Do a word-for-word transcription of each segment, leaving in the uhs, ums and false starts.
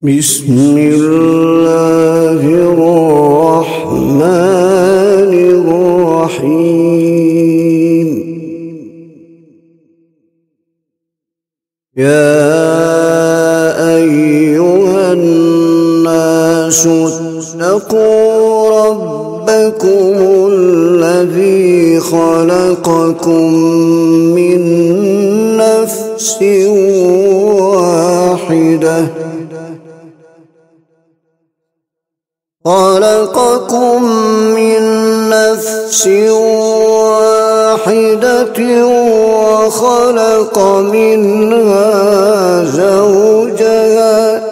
بسم الله الرحمن الرحيم. يا أيها الناس اتقوا ربكم الذي خلقكم من نفس واحدة خلقكم من نفس واحدة وخلق منها زوجها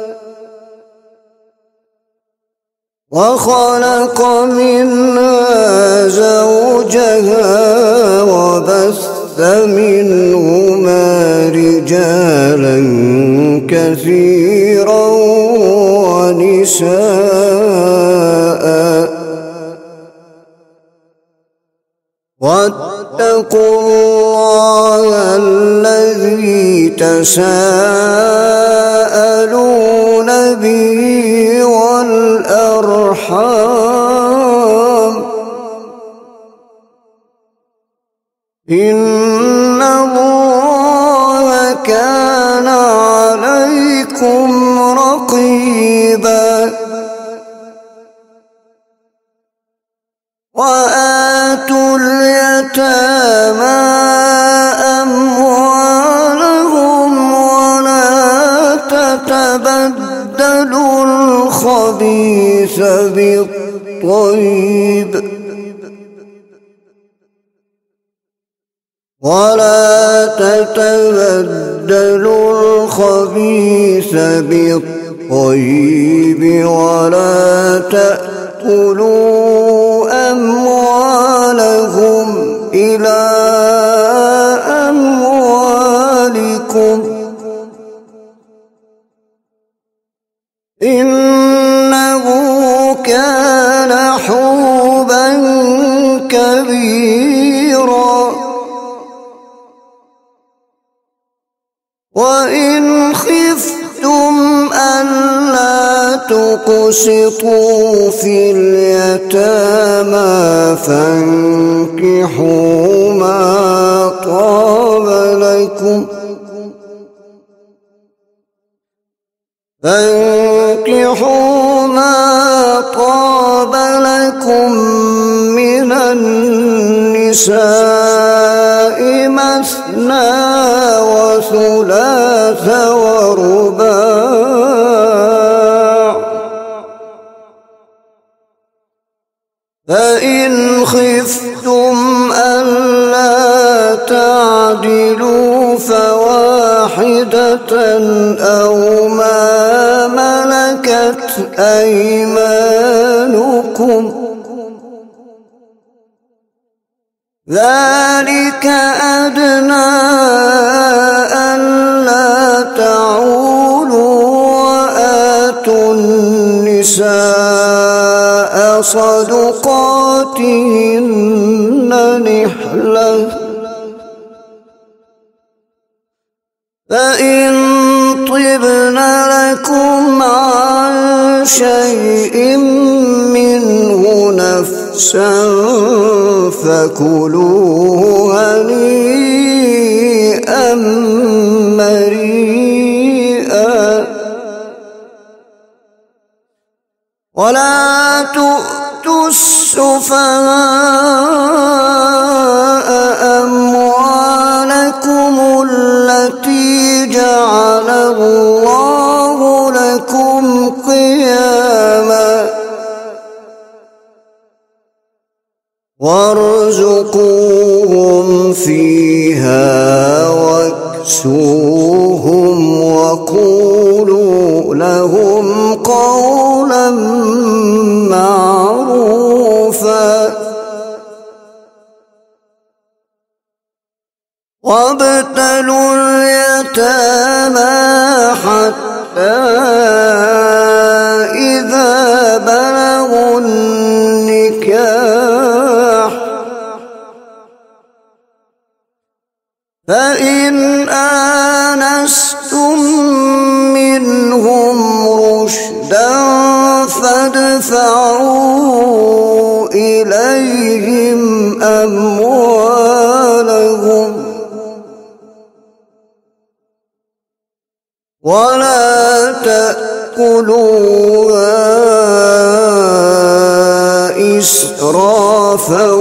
وخلق منها زوجها وبث منهما رجالا كثيرا ونساء واتقوا الله الذي تساءلون به والأرحام إن الله كان عليكم رقيبا. وآتوا اليتامى أموالهم ولا تتبدلوا الخبيث بالطيب ولا تتبدلوا الخبيث بالطيب ولا تأكلوا أموالهم إلى أموالكم إنه كان حوبا كبيرا. وإن خفتم ألا تقسطوا في اليتامى فانكحوا ما طاب لكم فانكحوا ما طاب لكم من النساء مثنى وثلاث ورباع فإن خفتم ألا تعدلوا فواحدة أو ما ملكت أيمانكم ذلك أدنى ألا تعولوا. وآتوا النساء صدقاتهن نحلة فإن طبن لكم عن شيء منه نفسا فكلوه هنيئا مريئا. ولا تؤتوا السفهاء أموالكم التي جعل الله لكم قياما وارزقوهم فيها واكسوهم وقولوا لهم قولا معروفا. وابتلوا اليتامى حتى إذا بلغوا النكاح فإن آنستم منهم تأكلوها إسرافا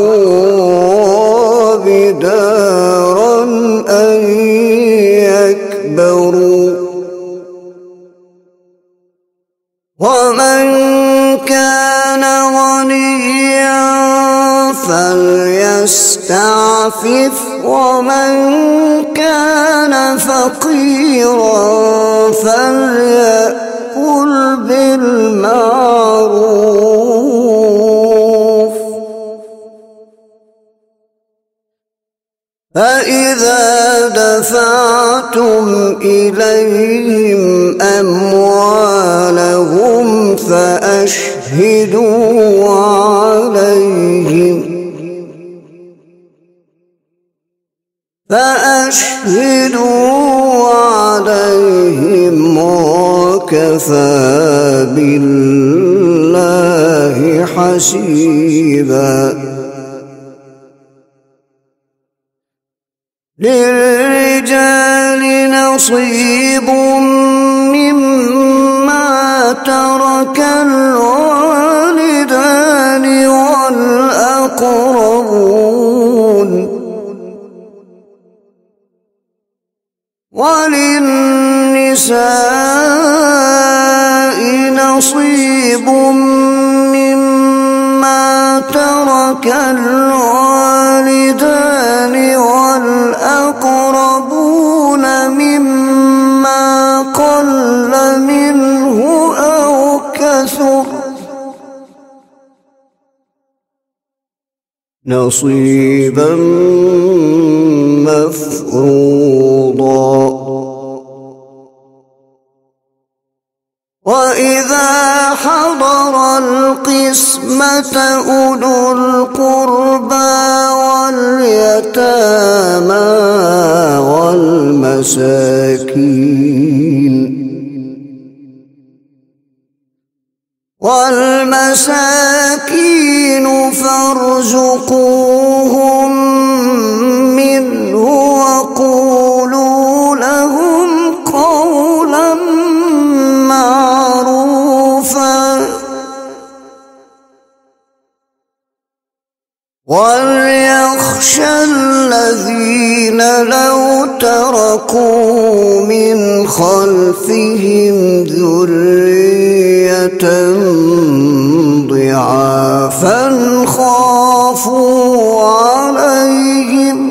وبدارا أن يكبروا ومن كان غنيا فليستعفف ومن كان فقيرا فليأكل بالمعروف فإذا دفعتم إليهم أموالهم فأشهدوا عليهم فأشهدوا عليهم وكفى بالله حسيبا للرجال نصيب مما ترك الوالدان والأقربون وللنساء نصيب مما ترك الوالدان والأقربون مما قل منه أو كثر نصيبا مفروضا وإذا حضر القسمة أولو القربى واليتامى والمساكين والمساكين فارزقوهم منه وقولوا لهم قولا معروفا وليخشى الذين لو تركوا من خلفهم ذرية ضعافا خافوا عليهم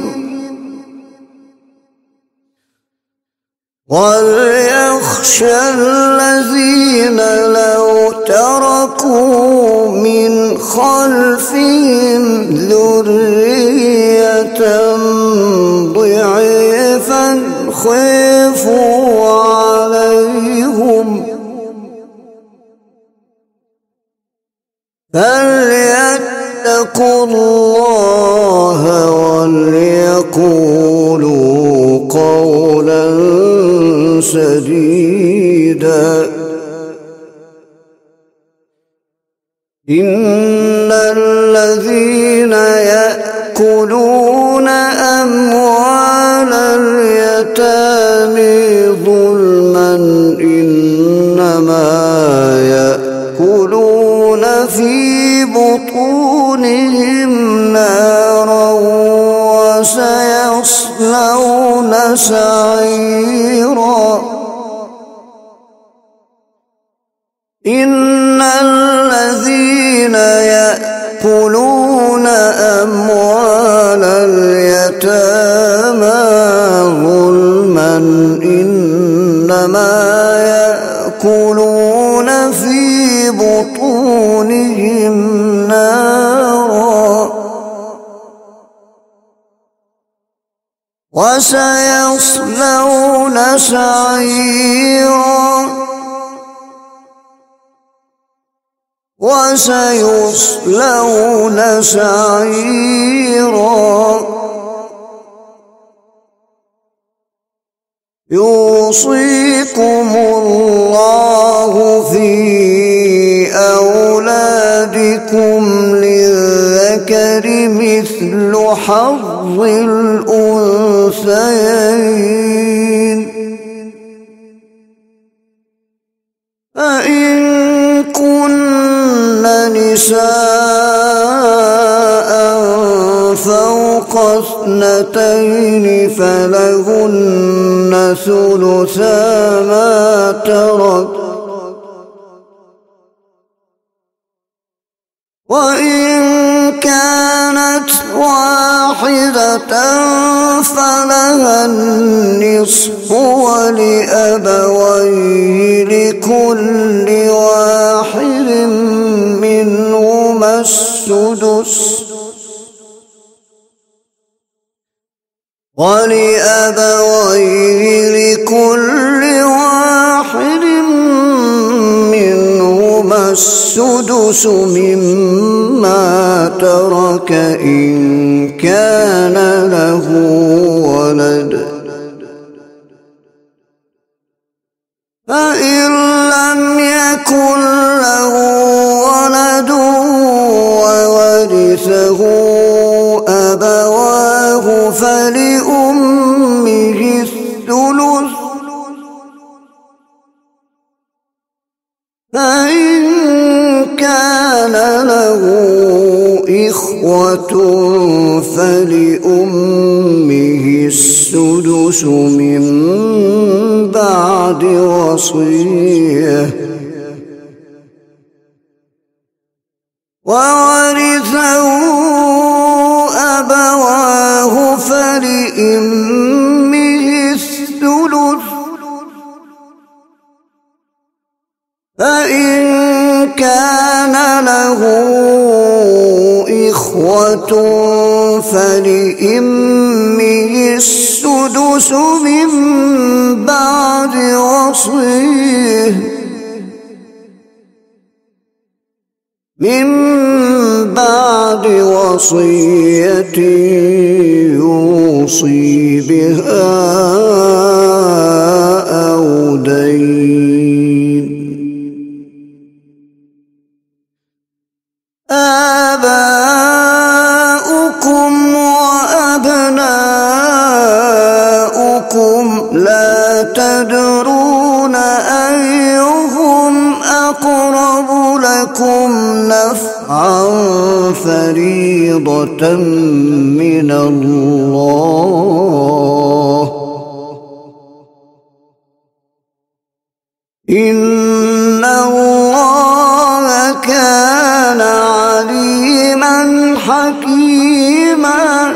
وليخشى الذين لو تركوا من خلفهم ذرية ضعيفا خافوا عليهم فليتقوا الله وليقولوا قولا سديدا إن الذين يأكلون أموال اليتامى ظلما إنما يأكلون في بطونهم نارا وسيصلون سعيرا إن الذين يأكلون أموال اليتامى ظلما إنما يأكلون في بطونهم نارا وسيصلون سعيرا وسيصلون سعيرا يوصيكم الله في أولادكم للذكر مثل حظ الأنثيين فإن كن نساء فوق اثنتين فلهن ثلثا ما ترك، وإن كانت واحدة فلها النصف ولأبويه لكل واحد منهما السدس ولأبويه لكل واحد منهما السدس مما ترك إن كان له ولد، فإن لم يكن له ولد وورثه أبواه فلأمه الثلث، فإن كان له إخوة فلأمه السدس من بعد وصية، وورثه أبواه فلأمه الثلث، فإن كان له إخوة فلأمه السدس من بعد وصية من بعد وصية يوصي بها أو دين. آباؤكم وأبناؤكم لا تدرون أيهم أقرب لكم نفعا فريضة من الله، إن الله كان عليما حكيما.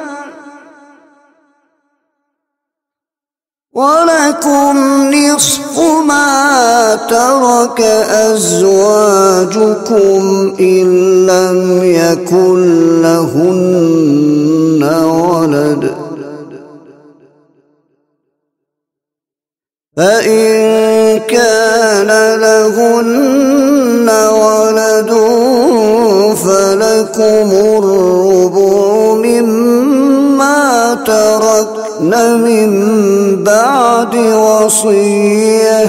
ولكم نصف ما ترك أزواجكم إن لم يكن لهن ولد، فإن كان لهن ولد فلكم الربع مما تركن من بعد وصية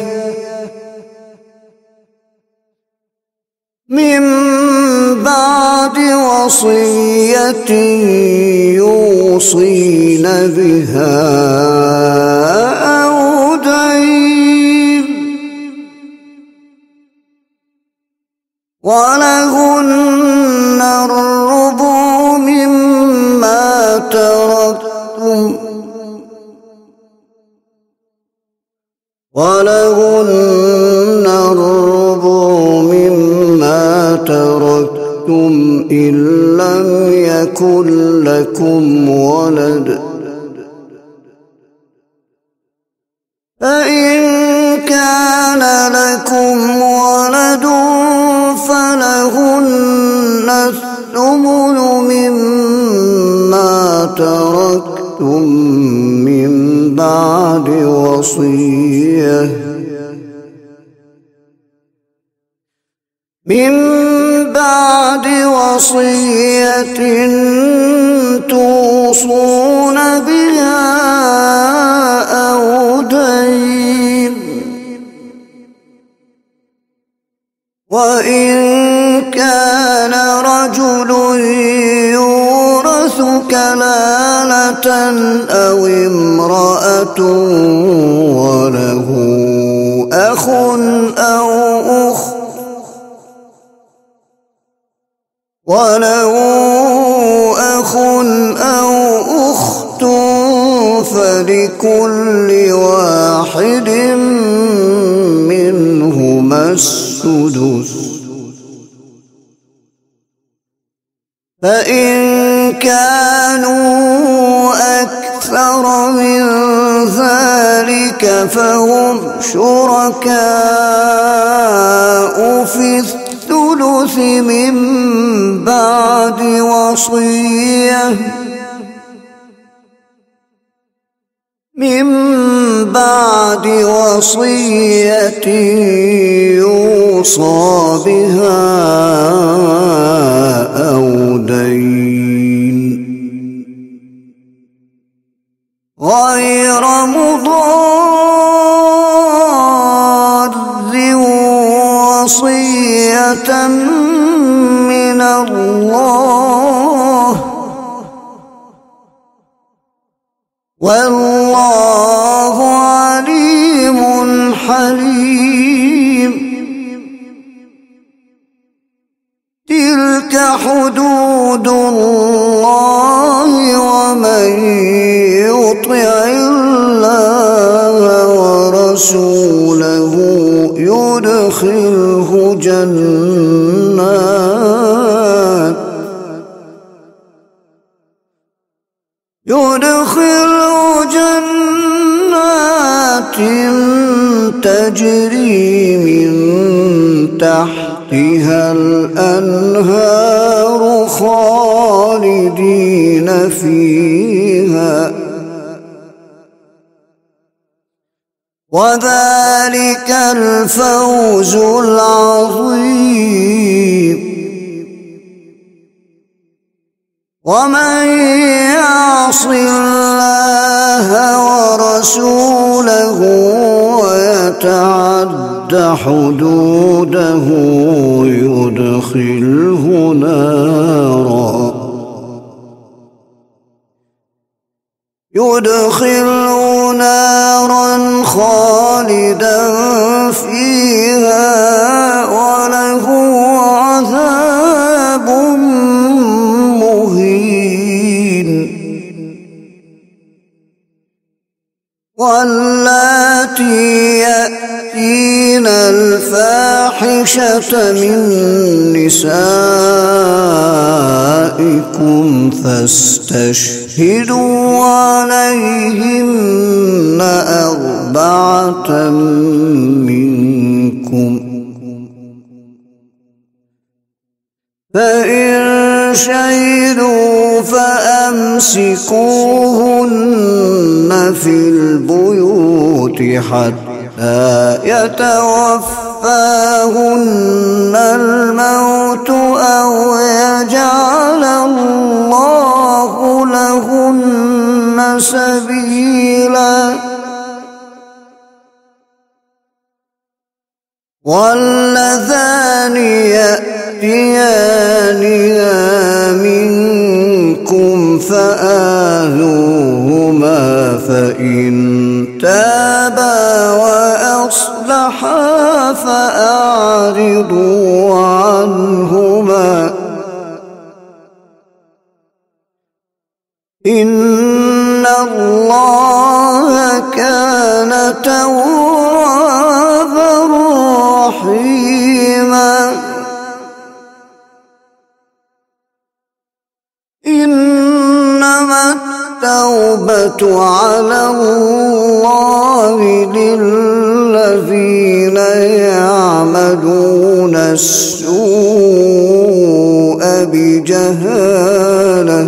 من بعد وصية يوصين بها أو دين، ولهن الربع مما تركتم ولهن الربع مما تركتم إن لم يكن لكم ولد، فإن كان لكم ولد فلهن الثمن مما تركتم من بعد وصية من بعد وصية توصون بها أو دين. وإن كان رجل يورث كلالة أو امرأة وله أخ أو أخت وله أخ أو أخت فلكل واحد منهما السدس فإن كانوا أكثر من ذلك فهم شركاء في الثلث من بعد وصية من بعد وصية يوصى بها أو دين غير مضار وصية من الله والله عليم حليم. تلك حدود الله ومن يطع الله ورسوله يدخله جنات يدخله جنات تجري من تحتها الأنهار خالدين فيها وذلك الفوز العظيم. ومن يعص الله ورسوله ويتعد حدوده يدخله نارا يدخله نارا خالدا فيها وله عذاب مهين. واللاتي يأتين الفاحشة من نسائكم فاستشهدوا عليهن أربعة منكم فإن شهدوا فأمسكوهن في البيوت حتى يتوفاهن الموت أو يجعل الله لهن سبيلا. واللذان يأتيانها منكم فآذوهما فإن تابا وأصلحا فأعرضوا عنهما إن الله كان توابا رحيما. إنما التوبة على الله للذين يعملون السوء بجهالة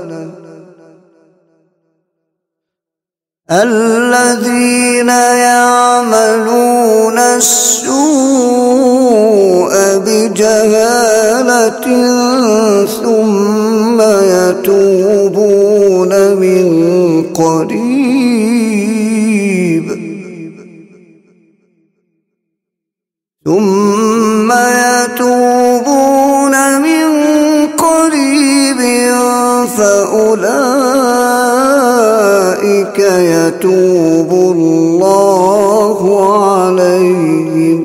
الذين يعملون السوء بجهالة ثم يتوبون من قريب ثم يتوبون من قريب فأولئك يتوبون يتوب الله عليهم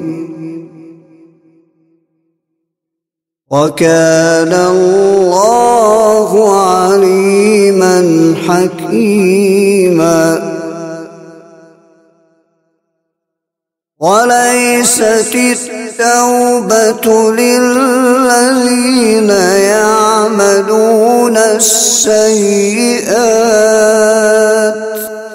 وكان الله عليما حكيما وليست التوبة للذين يعملون السيئات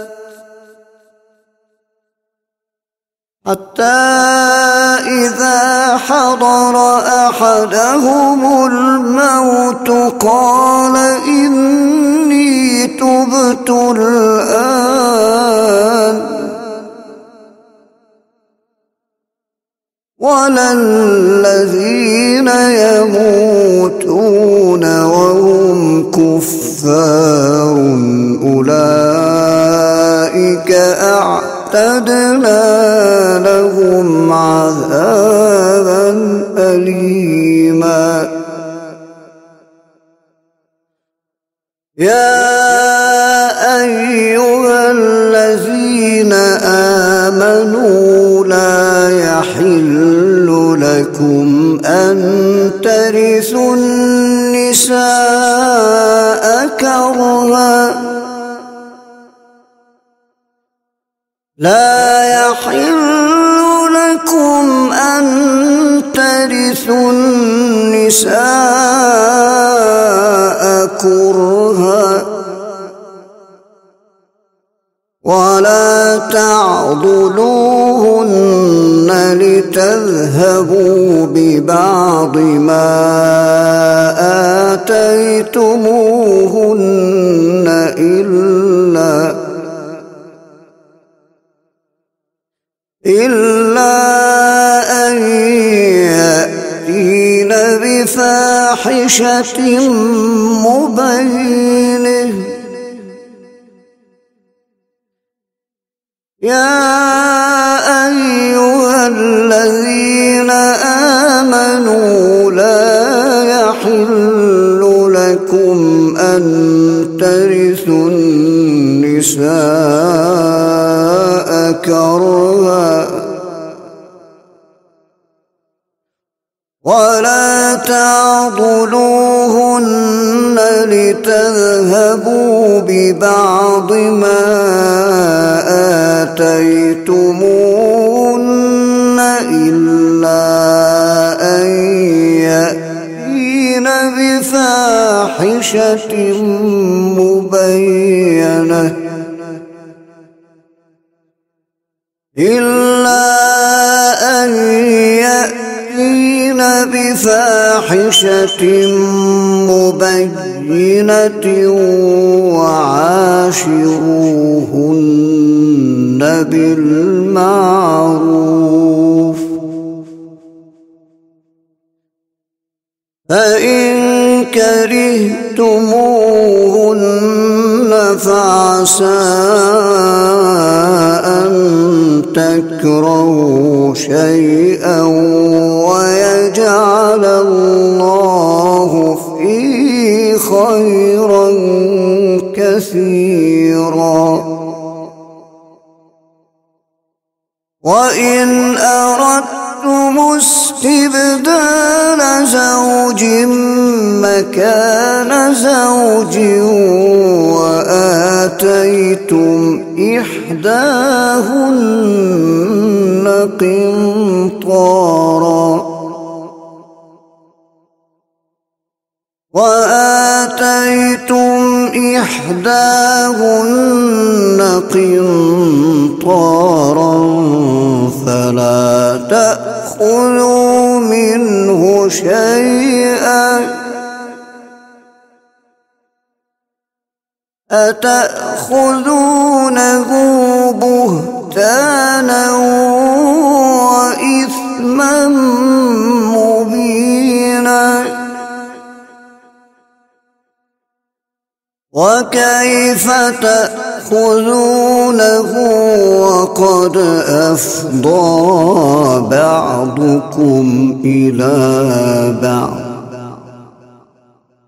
حتى إذا حضر أحدهم الموت قال إني تبت الآن ولا الذين يموتون وهم كفار أولئك أعتدنا لهم عذابا أليما يا أيها الذين آمنوا لا يحل لكم أن ترثوا النساء كرها لا يحل لكم أن ترثوا النساء كرها ولا تعضلوهن لتذهبوا ببعض ما آتيتموهن إلا إلا أن يأتين بفاحشة مبينة يا أيها الذين آمنوا لا يحل لكم أن ترثوا النساء كرها ولا تعضلوهن لتذهبوا ببعض ما آتيتموهن إلا أن يأتين بفاحشة مبينة إلا أن يأتين بفاحشة مبينة وعاشروهن بالمعروف فإن كرهتموهن فعسى أن تكرهوا شيئا ويجعل الله فيه خيرا كثيرا وإن أردتم استبدال زوج مكان زوج وآتيتم إحداهن قنطارا وآتيتم إحداهن قنطارا فلا تأخذوا منه شيئا أتأخذونه بهتانا وإثما مبينا وكيف تأخذونه وقد أفضى بعضكم إلى بعض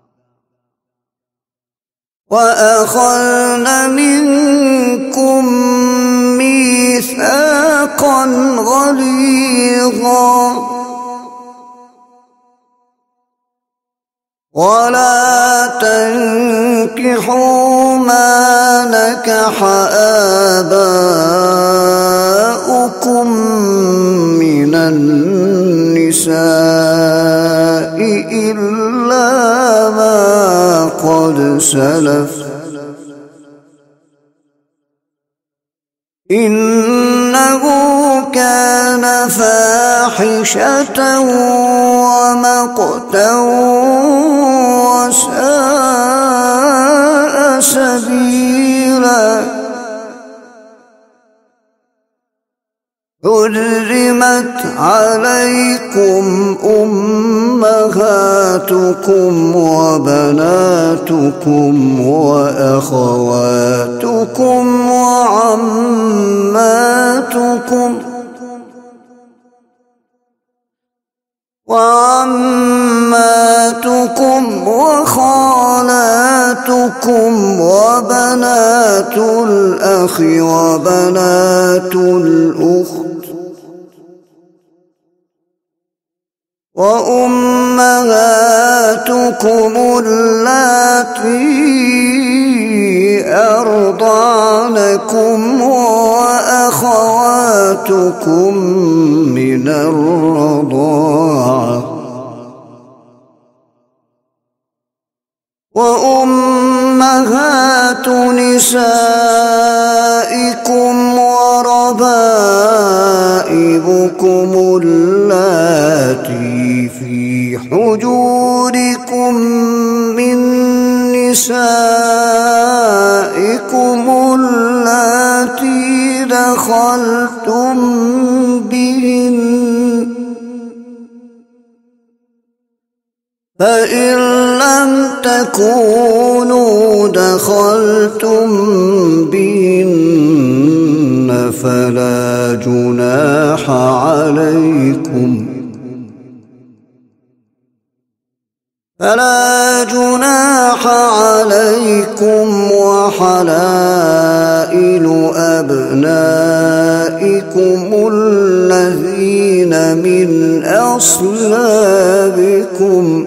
وأخذن منكم غليظا ولا تنكحوا ما نكح آباؤكم من النساء إلا ما قد سلف إنه كان فاحشة ومقتا وساء سبيلا حرمت عليكم أمهاتكم وبناتكم وأخواتكم وعماتكم وعماتكم وخالاتكم وبنات الأخ وبنات الأخت وأمهاتكم اللاتي أرضعنكم وأخواتكم من الرضاعة وأمهات نسائكم وربائبكم اللاتي في حجوركم من نسائكم اللاتي دخلتم بهن فإن لم تكونوا دخلتم بهن فلا جناح عليكم فلا جناح عليكم وحلائل أبنائكم الذين من أصلابكم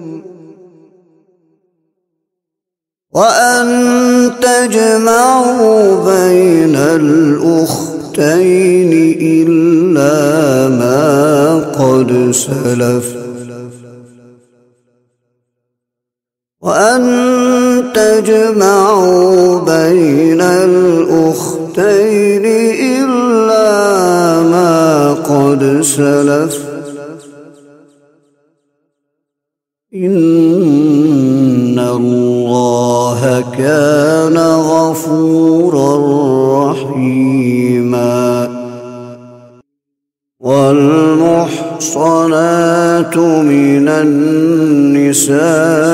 وأن تجمعوا بين الأختين إلا ما قد سلف وأن تجمعوا بين الأختين إلا ما قد سلف إن الله كان غفورا رحيما والمحصنات من النساء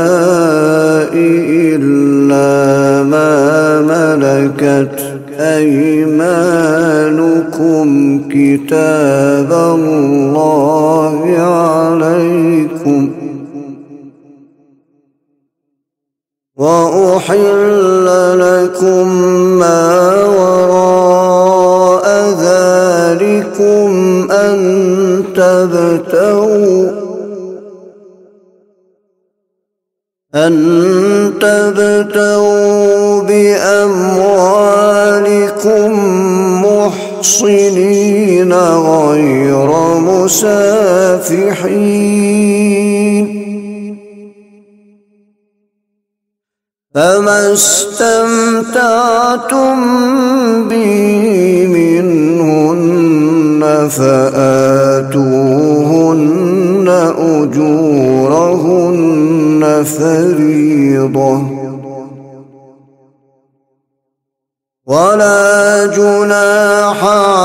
إلا ما ملكت أيمانكم كتاب الله عليكم وأحل لكم ما وراء ذلكم أن تبتغوا أن تبتغوا بأموالكم محصنين غير مسافحين فما استمتعتم به منهن فآتوهن أجورهن فريضة ولا جناح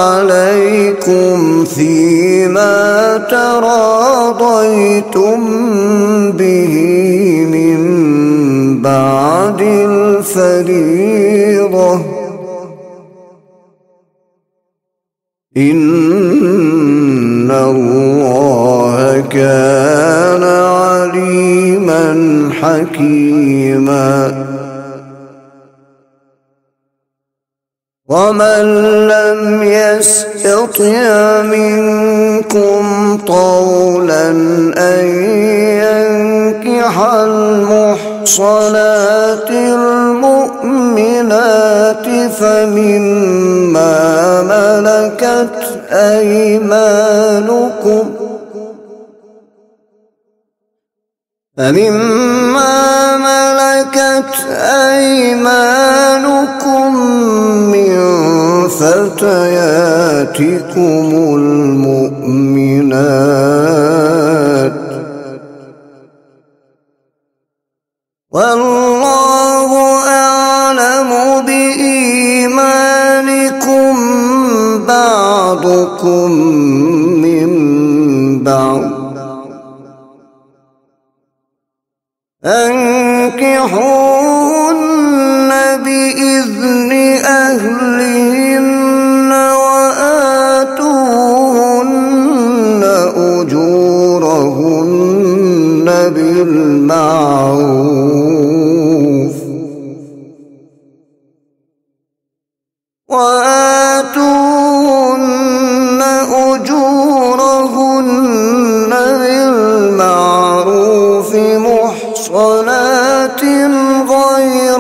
عليكم فيما تراضيتم به من بعد الفريضة إن الله كان عليما حكيما ومن لم يستطع منكم طولا أن ينكح المحصنات المؤمنات فمما ملكت أيمانكم فمما ملكت أيمانكم من فتياتكم المؤمنات والله أعلم بإيمانكم بعضكم من بعض أنكحوهن بإذن أهلهن وآتوهن أجورهن بالمعروف وآتوهن أجورهن بالمعروف محصنات غير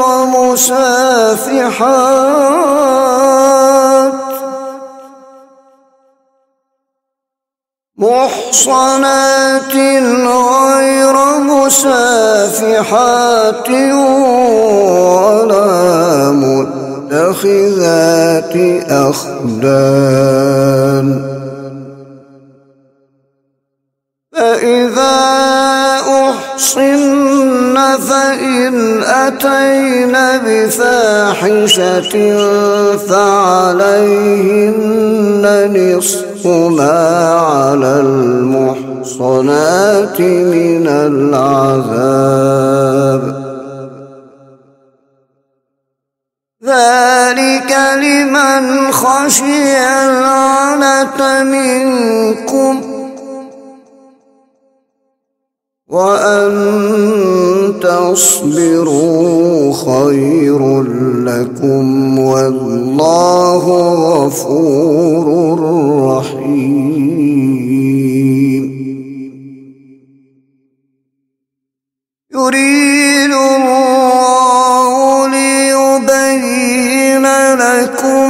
مسافحات محصنات غير مسافحات ولا متخذات أخدان فإذا أحصن فإن أتين بفاحشة فعليهن نصف ما على المحصنات من العذاب ذلك لمن خشي العنة منكم وأن تصبروا خير لكم والله غفور رحيم يريد الله ليبين لكم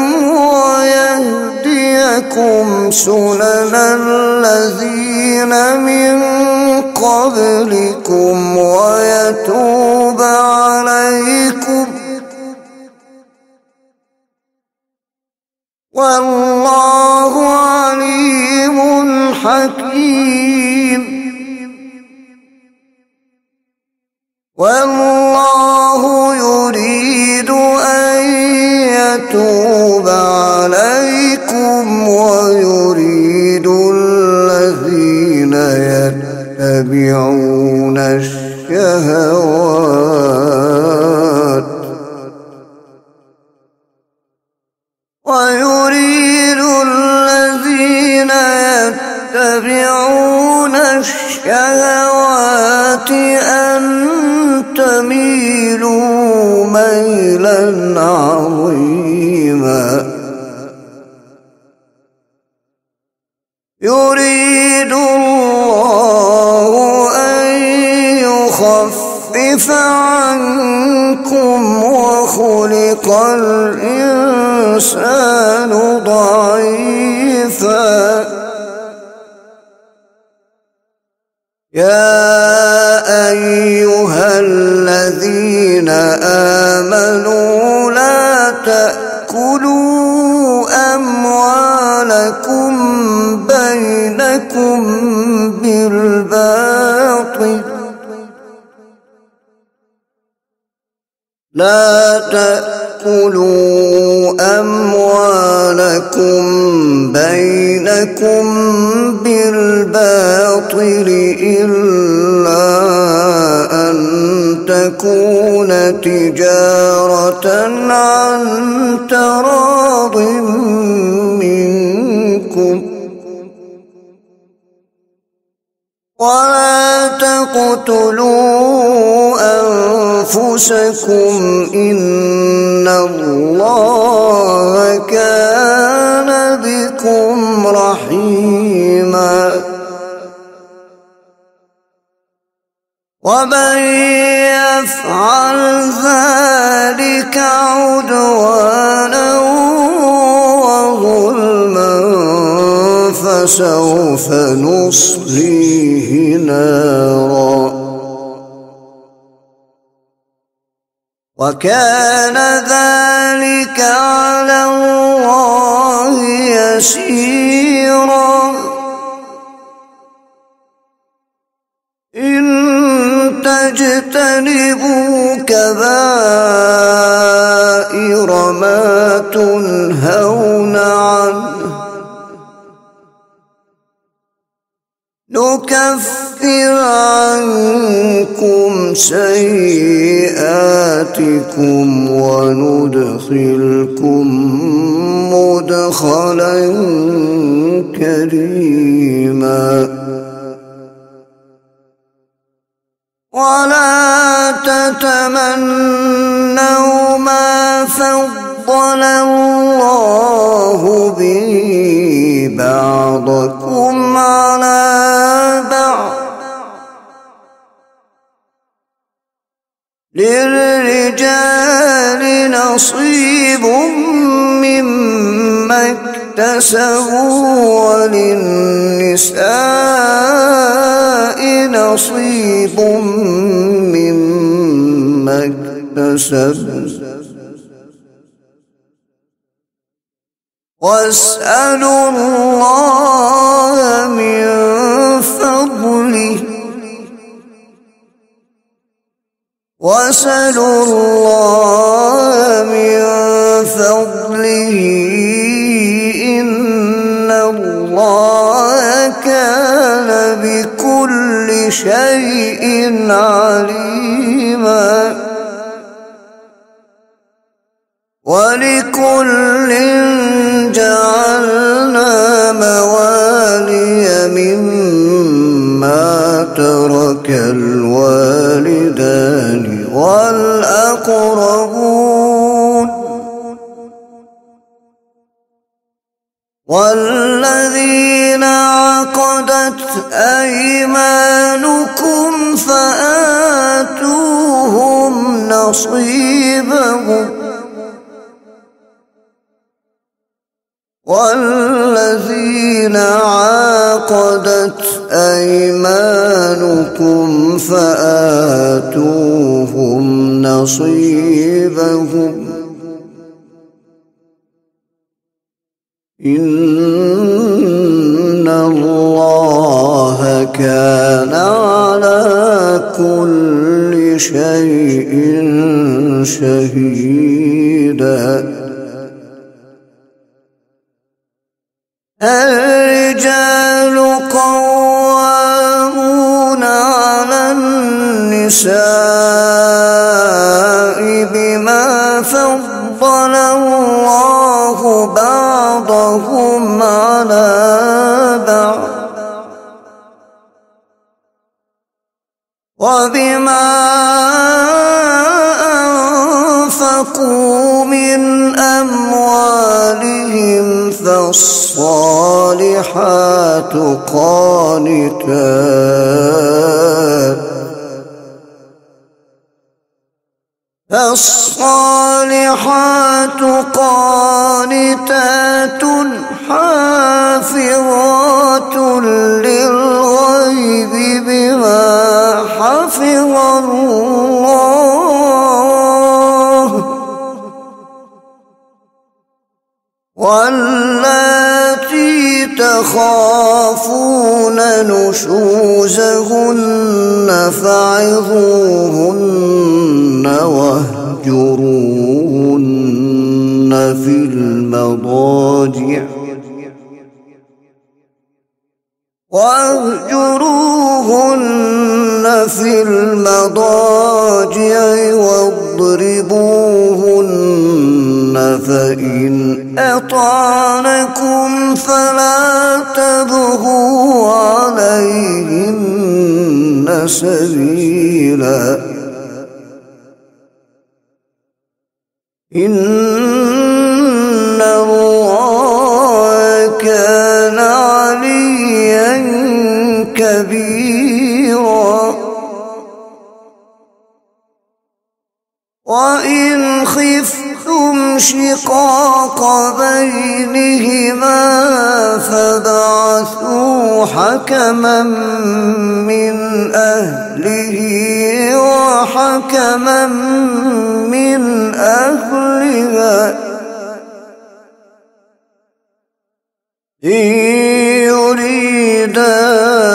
ويهديكم سنن الذين من قبلكم ويتوب عليكم والله عليم حكيم والله يريد أن يتوب عليكم ويريد الذين يتبعون الشهوات ويريد الذين يتبعون الشهوات أن تميلوا ميلا عظيما يريد الله أن يخفف عنكم وخلق الإنسان ضعيفا يا أيها الذين آمنوا لا تأكلوا أموالكم بينكم بالباطل لا تأكلوا أموالكم بينكم بالباطل إلا أن تكون تجارة عن تراض منكم ولا تقتلوا أنفسكم إن الله كان بكم رحيما ومن يفعل ذلك عدوانا وظلما فسوف نصليه نارا وكان ذلك على الله يسيرا إن تجتنبوا كبائر ما تنهون عنه نكفر عنكم سيئاتكم وندخلكم مدخلا كريما ولا تتمنوا ما فضل الله به بعضكم على بعض للرجال نصيب مما اكتسبوا وللنساء نصيب مما اكتسبوا واسألوا الله من فضله واسألوا الله من فضله إن الله كان بكل شيء عليما ولكل جعلنا موالي مما ترك الوالدان والأقربون والذين عقدت أيمانكم فآتوهم نصيبهم والذين عقدت أيمانكم فآتوهم نصيبهم إن الله كان على كل شيء شهيدا الرجال قوامون على النساء بما فضل الله بعضهم على بعض وبما أنفقوا من أموالهم فالصالحات قانتات فالصالحات قانتات حافظات للغيب بما حفظ الله واللاتي تخافون نشوزهن فعظوهن واهجروهن في المضاجع واهجروهن في المضاجع واضربوهن فإن أطعنكم فلا تبغوا عليهن سبيلا إن الله كان عليا كبيرا وإن خفتم شقاق بينهما فابعثوا حكما من أهله وحكما من أهلها إن يريدا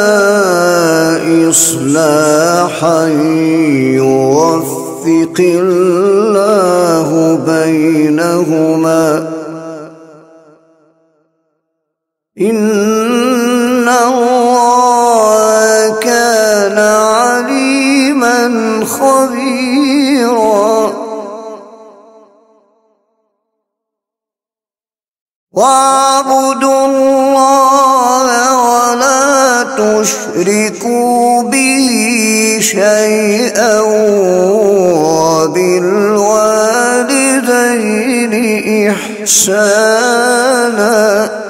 إصلاحا يوفق الله بينهما إن الله كان عليما خبيرا واعبدوا الله ولا تشركوا به شيئا وبالوالدين إحسانا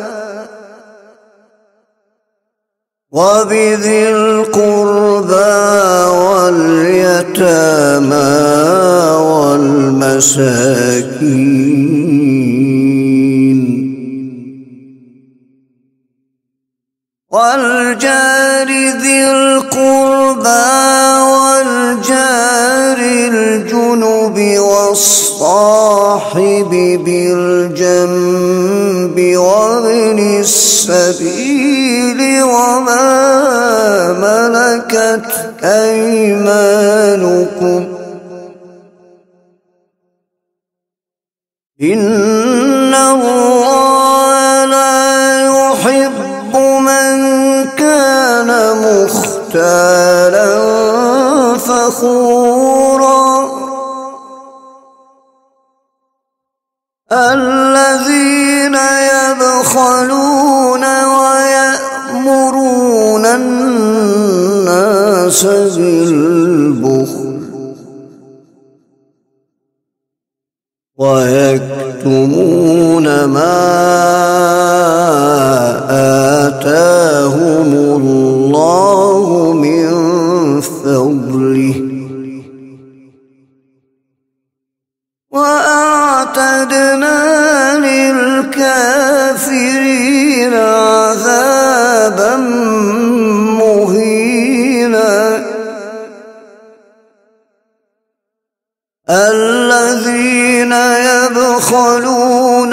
وبذي القربى واليتامى والمساكين والجار ذي القربى والجار الجنب والصاحب بالجنب وابن السبيل وما ملكت أيمانكم إن الله لا يحب من كان مختالا فخورا الذين يبخلون ويأمرون الناس بالبخل ويكتمون ما آتاهم الله من فضله وأعتدنا للكافرين عذابا مهينا الذين يبخلون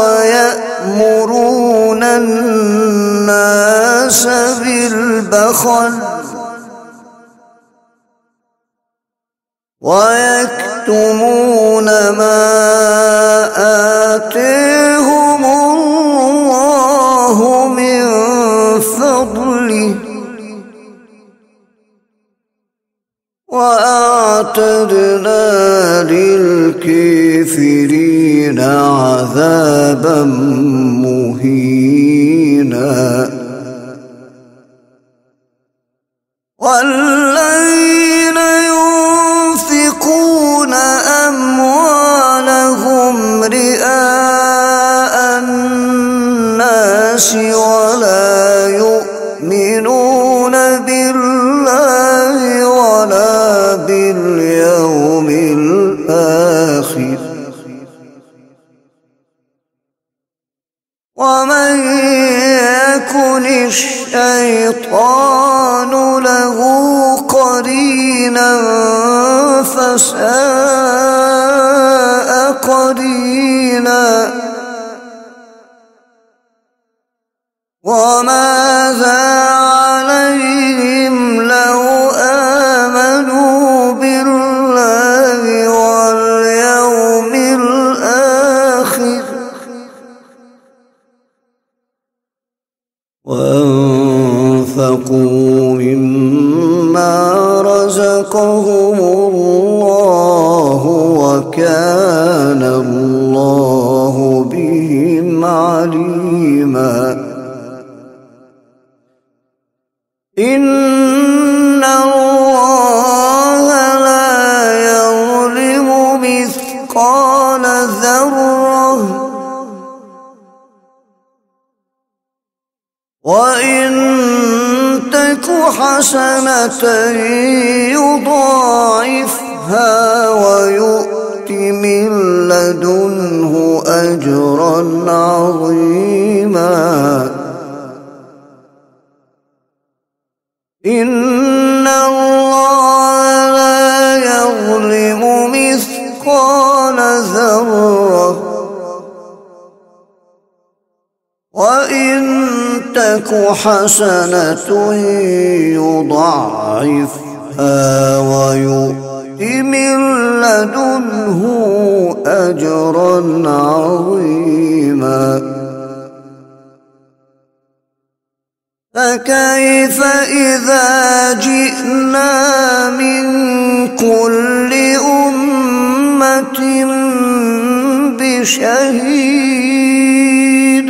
ويأمرون الناس بالبخل ويكتمون ما آتاهم الله من فضله وأعتدنا للكافرين عذابا مهينا والذين ينفقون أموالهم رئاء الناس ولا يؤمنون بالله ولا باليوم الآخر ومن يكن الشيطان له قرينا فساء قرينا وماذا عليهم لو آمنوا بالله واليوم الآخر وأنفقوا مما رزقهم الله وكان الله حسنة يضاعفها ويؤت من لدنه أجرا عظيما. إن الله لا يظلم مثقال ذرة وإن تك حسنة يضاعفها ويؤت من لدنه أجرا عظيما. فكيف إذا جئنا من كل أمة بشهيد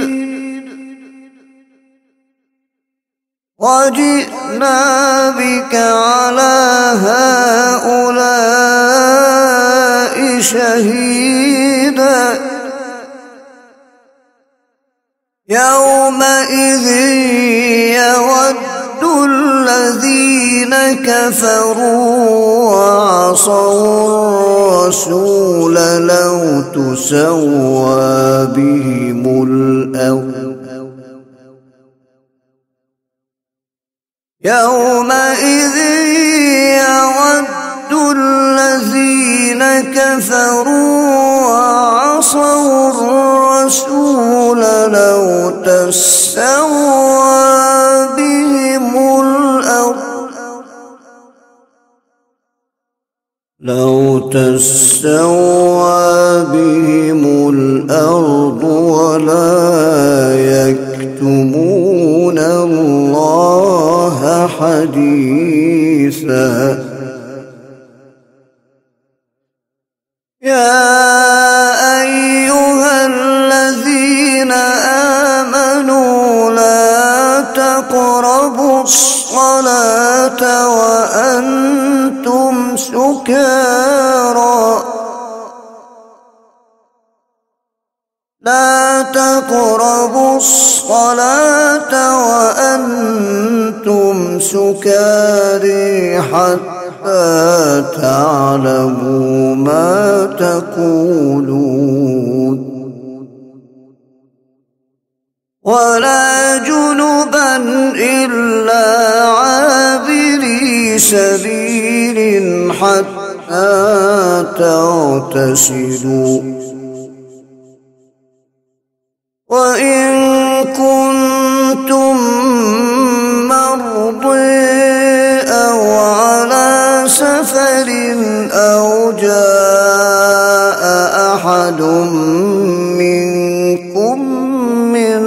وجئنا بك على هؤلاء شهيدا. يومئذ يود الذين كفروا وعصوا الرسول لو تسوى بهم الأرض يومئذ يود الذين كفروا وعصوا الرسول لو تسوى بهم الأرض لو تسوى بهم الأرض ولا يكتمون الله حديثا. يا أيها الذين آمنوا لا تقربوا الصلاة وأنتم سكارى لا تقربوا الصلاة وأنتم سكارى حتى تعلموا ما تقولون ولا جنبا إلا عابري سبيل حتى تغتسلوا وإن كنتم مرضى أو على سفر أو جاء أحد منكم من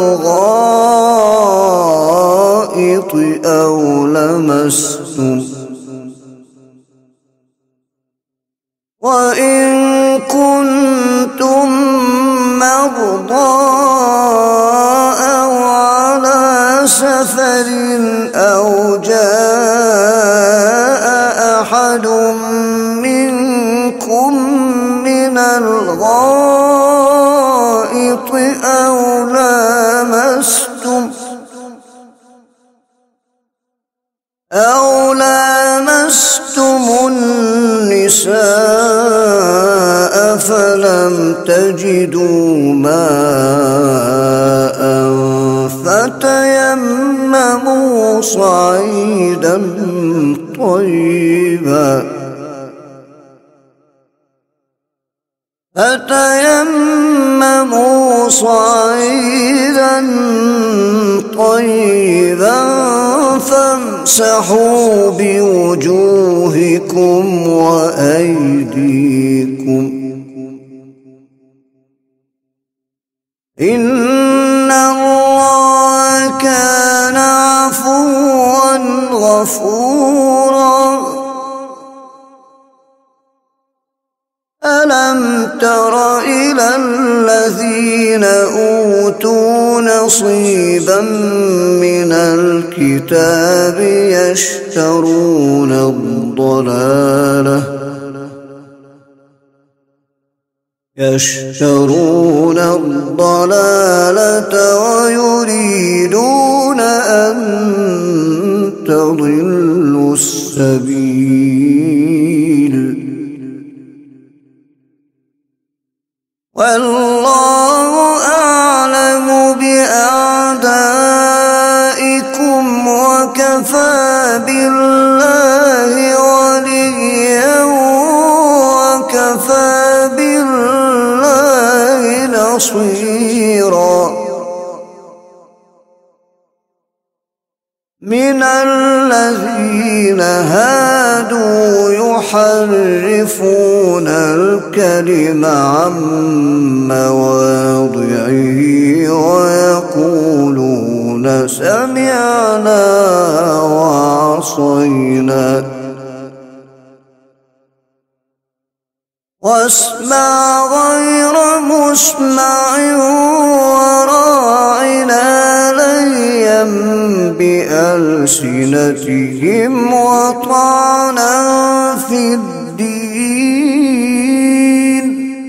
الغائط أو لمستم وإن كنتم مرضى أو على سفر أو جاء أحد منكم من الغائط أو لامستم أو لامستم النساء فلم تجدوا ماء فتيمموا صعيدا طيبا فتيمموا صعيدا طيبا فامسحوا بوجوهكم وأيديكم إن الله كان عفوا غفورا. ألم تر إلى الذين أوتوا نصيبا من الكتاب يشترون الضلالة يشترون الضلالة ويريدون أن تضلوا السبيل. والله أعلم بأعدائكم وكفى بالله وليا وكفى بالله نصيرا. من الذين هادوا يحرفون الكلم عن مواضعه ويقولون سمعنا وعصينا واسمع غير مسمع وراعنا ليا بألسنتهم وطعنا في الدين.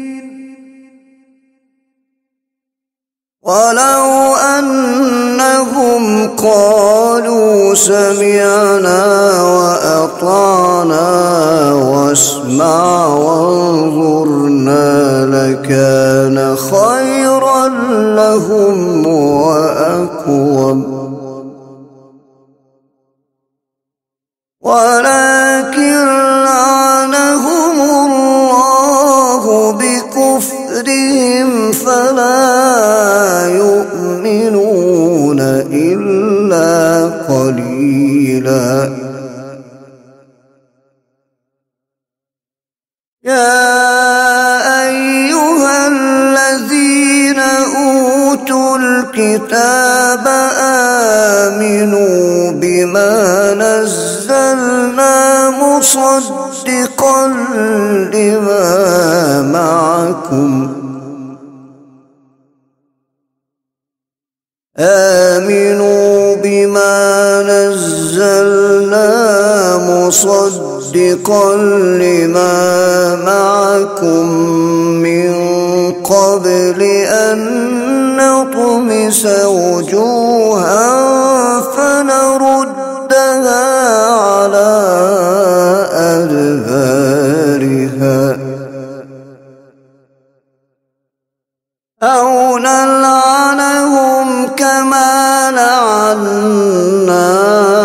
ولو أنهم قالوا سمعنا وأطعنا واسمع وانظرنا لكان خيرا لهم وأقوم، ولكن لعنهم الله بكفرهم فلا يؤمنون إلا قليلا. يا أيها الذين أوتوا الكتاب آمنوا بما نزلنا مصدقا لما معكم آمنوا بما نزلنا مصدقا لما معكم من قبل أن نطمس وجوها فنردها على أدبارها أو نلعنهم كما لعنا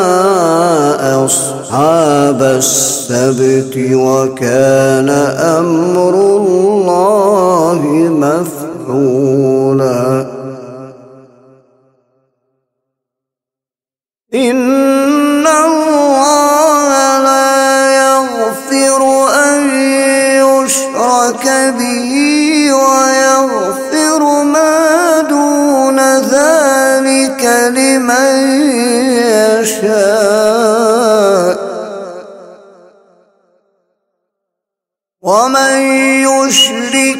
أصحاب السبت وكان أمر الله مفعولا. إن الله لا يغفر أن يشرك به ويغفر ما دون ذلك لمن يشاء، ومن يشرك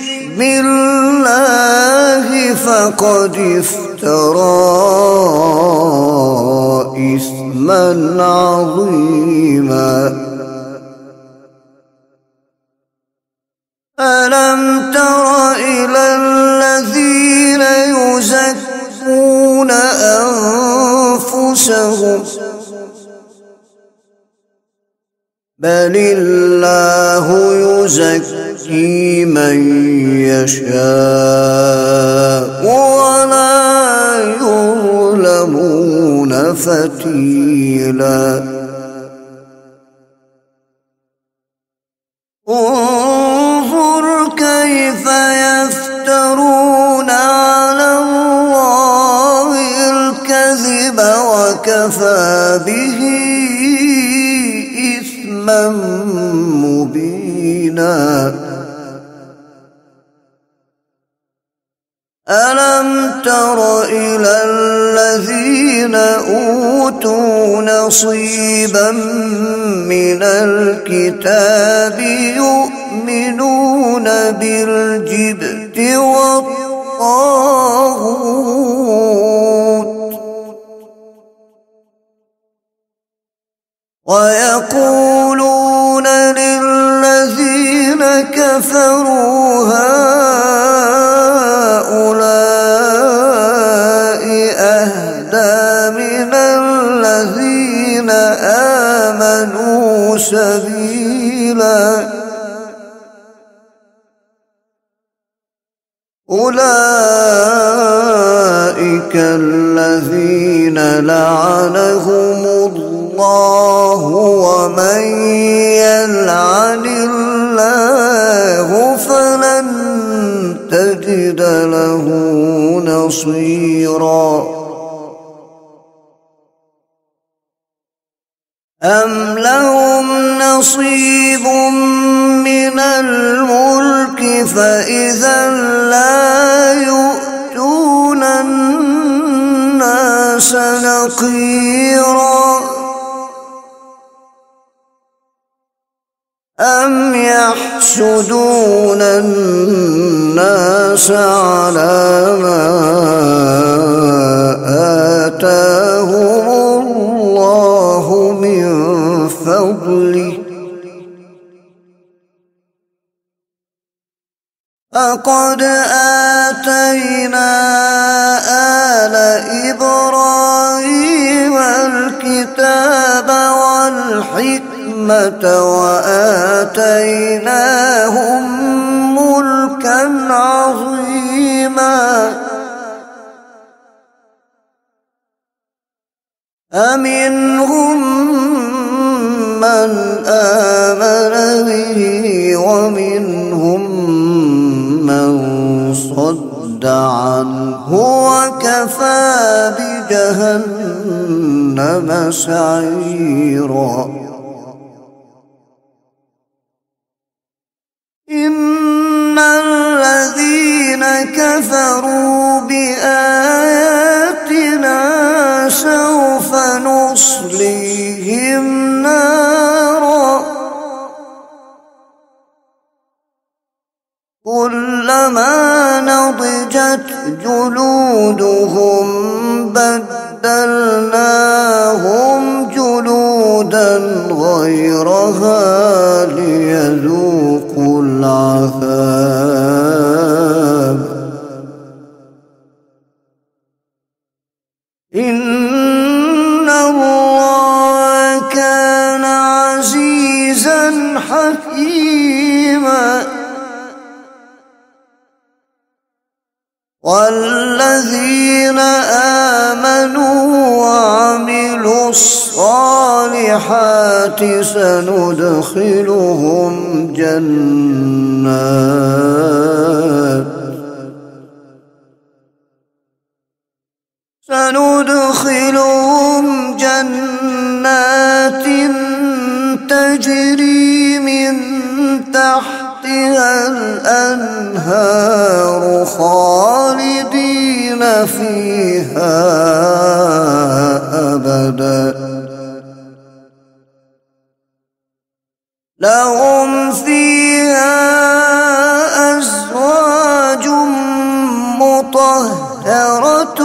بالله فقد افترى إثما عظيما. ألم تر إلى الذين يزكون أنفسهم بل الله يزكي من يشاء ولا يظلمون فتيلا. انظر كيف يفترون على الله الكذب وكفى به إثما مبينا. ألم تر إلى الذين أوتوا نصيبا من الكتاب يؤمنون بالجبت والطاغوت ويقولون للذين كفروا هؤلاء أهدى من الذين آمنوا سبيلا أولئك الذين لعنهم الله ومن يلعن الله فلن تجد له نصيرا أم لهم نصيب من الملك فإذا لا يؤتون الناس نقيرا أم يحسدون الناس على ما آتاهم الله من فضله فقد آتينا آل إبراهيم الكتاب والحكمة وآتيناهم ملكا عظيما أمنهم من آمن به ومنهم من صد عنه وكفى بجهنم سعيرا إن الذين كفروا بآياتنا سوف نصليهم نارا كلما نضجت جلودهم بدلناهم جلودا غيرها ليذوقوا العذاب إن الله كان عزيزا حكيما والذين آمنوا وعملوا الصالحات سندخلهم جنات سندخلهم جنات تجري من تحتها الأنهار خالدين فيها أبدا لهم فيها أزواج مطهرة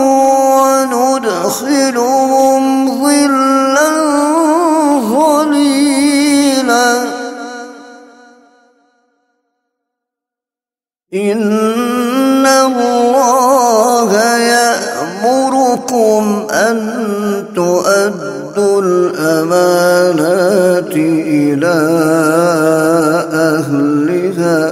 وندخلهم ظلا ظليلا إن الله يأمركم أن تؤدوا الأمانات إلى أهلها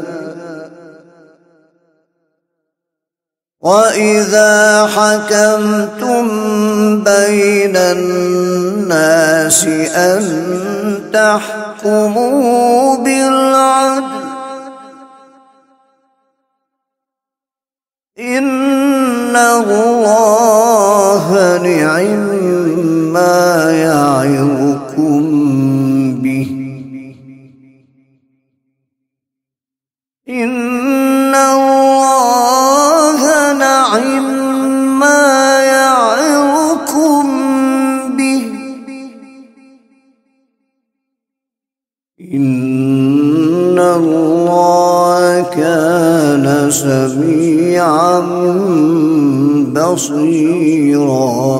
وإذا حكمتم بين الناس أن تحكموا بالعدل إن الله نعم-ما يعظكم به إن الله نعم-ما يعظكم به إن الله كان سميعا بصيرا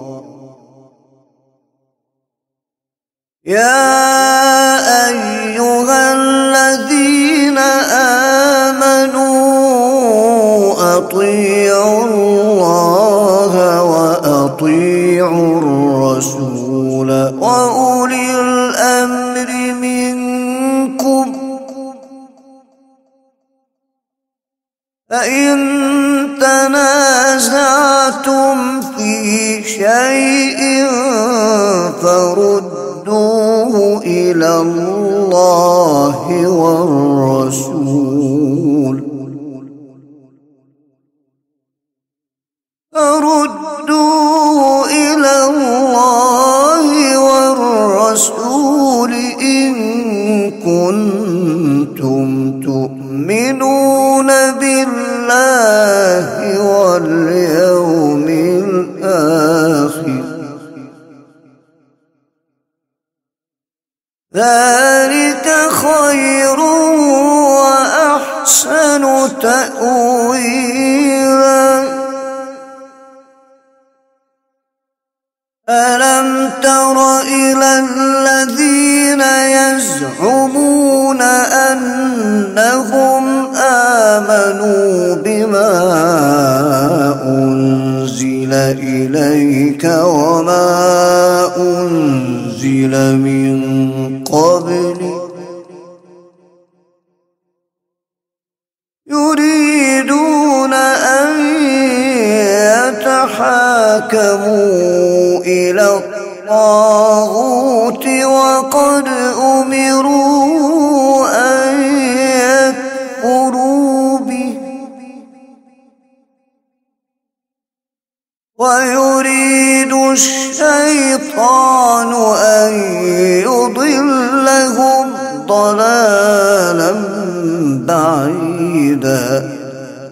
يا أيها الذين آمنوا أطيعوا الله وأطيعوا الرسول وأولي الأمر منكم فإن تنازعتم في شيء فردوه إلى الله والرسول فردوه إلى الله والرسول إن كنتم تؤمنون بالله واليوم الآخر ذلك خير وأحسن تأويلا ألم تر إلى الذين يزعمون أنهم آمنوا بما أنزل إليك وما أنزل من قبلك يريدون أن يتحاكموا إلى الطاغوت وقد أمروا أن يكفروا به ويريد الشيطان أن يضلهم ضلالا بعيدا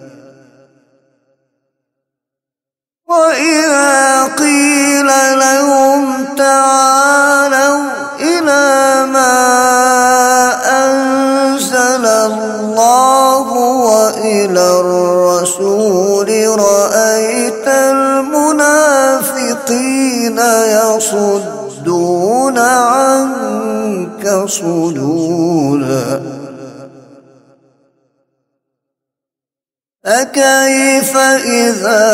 وإذا قيل لهم تعالوا إلى ما أنزل الله وإلى الرسول رأيت المنافقين يصدون عنك صدودا فكيف إذا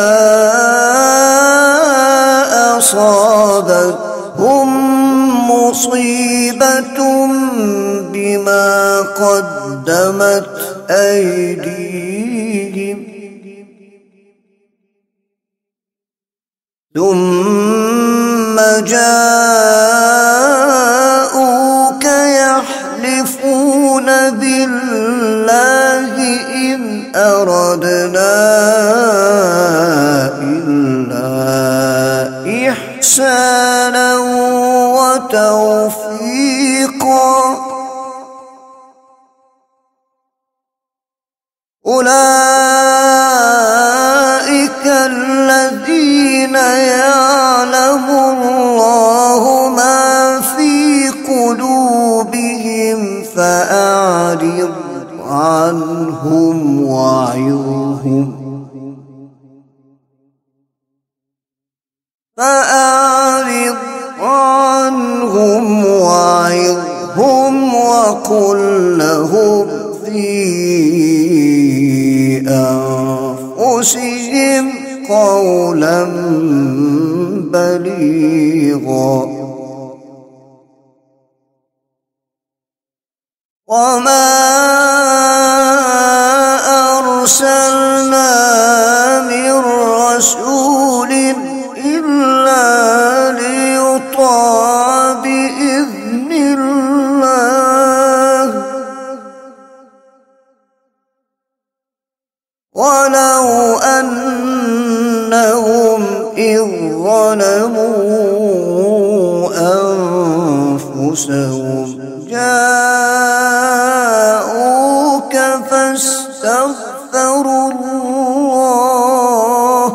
أصابتهم مصيبة بما قدمت أيديهم ثم جاءوك يحلفون بالله إن أردنا إلا إحسانا وتوفيقا أولئك الذين يعلم الله ما في قلوبهم فأعرض عنهم وعظهم فأعرض عنهم وعظهم وقل لهم في أنفسهم قولا بليغا وما أرسلنا من رسول إلا ليطاع بإذن الله ولو أنهم إذ ظلموا أنفسهم جاءوك فاستغفروا الله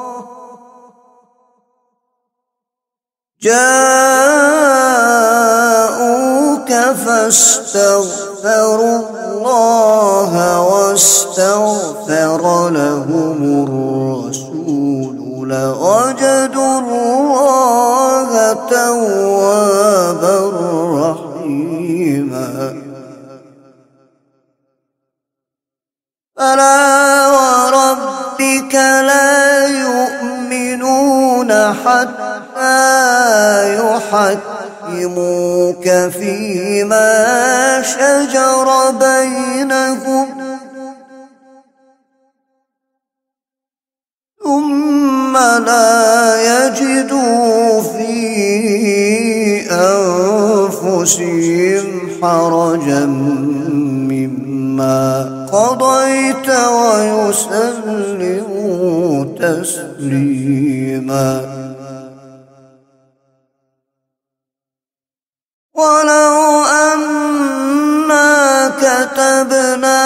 جاءوك فاستغفروا الله واستغفر لهم الرسول لوجدوا الله توابا رحيما فلا وربك لا يؤمنون حتى يحكموك يحكموك فيما شجر بينهم ثم لا يجدوا في أنفسهم حرجا مما قضيت ويسلموا تسليما. ولو أنا كتبنا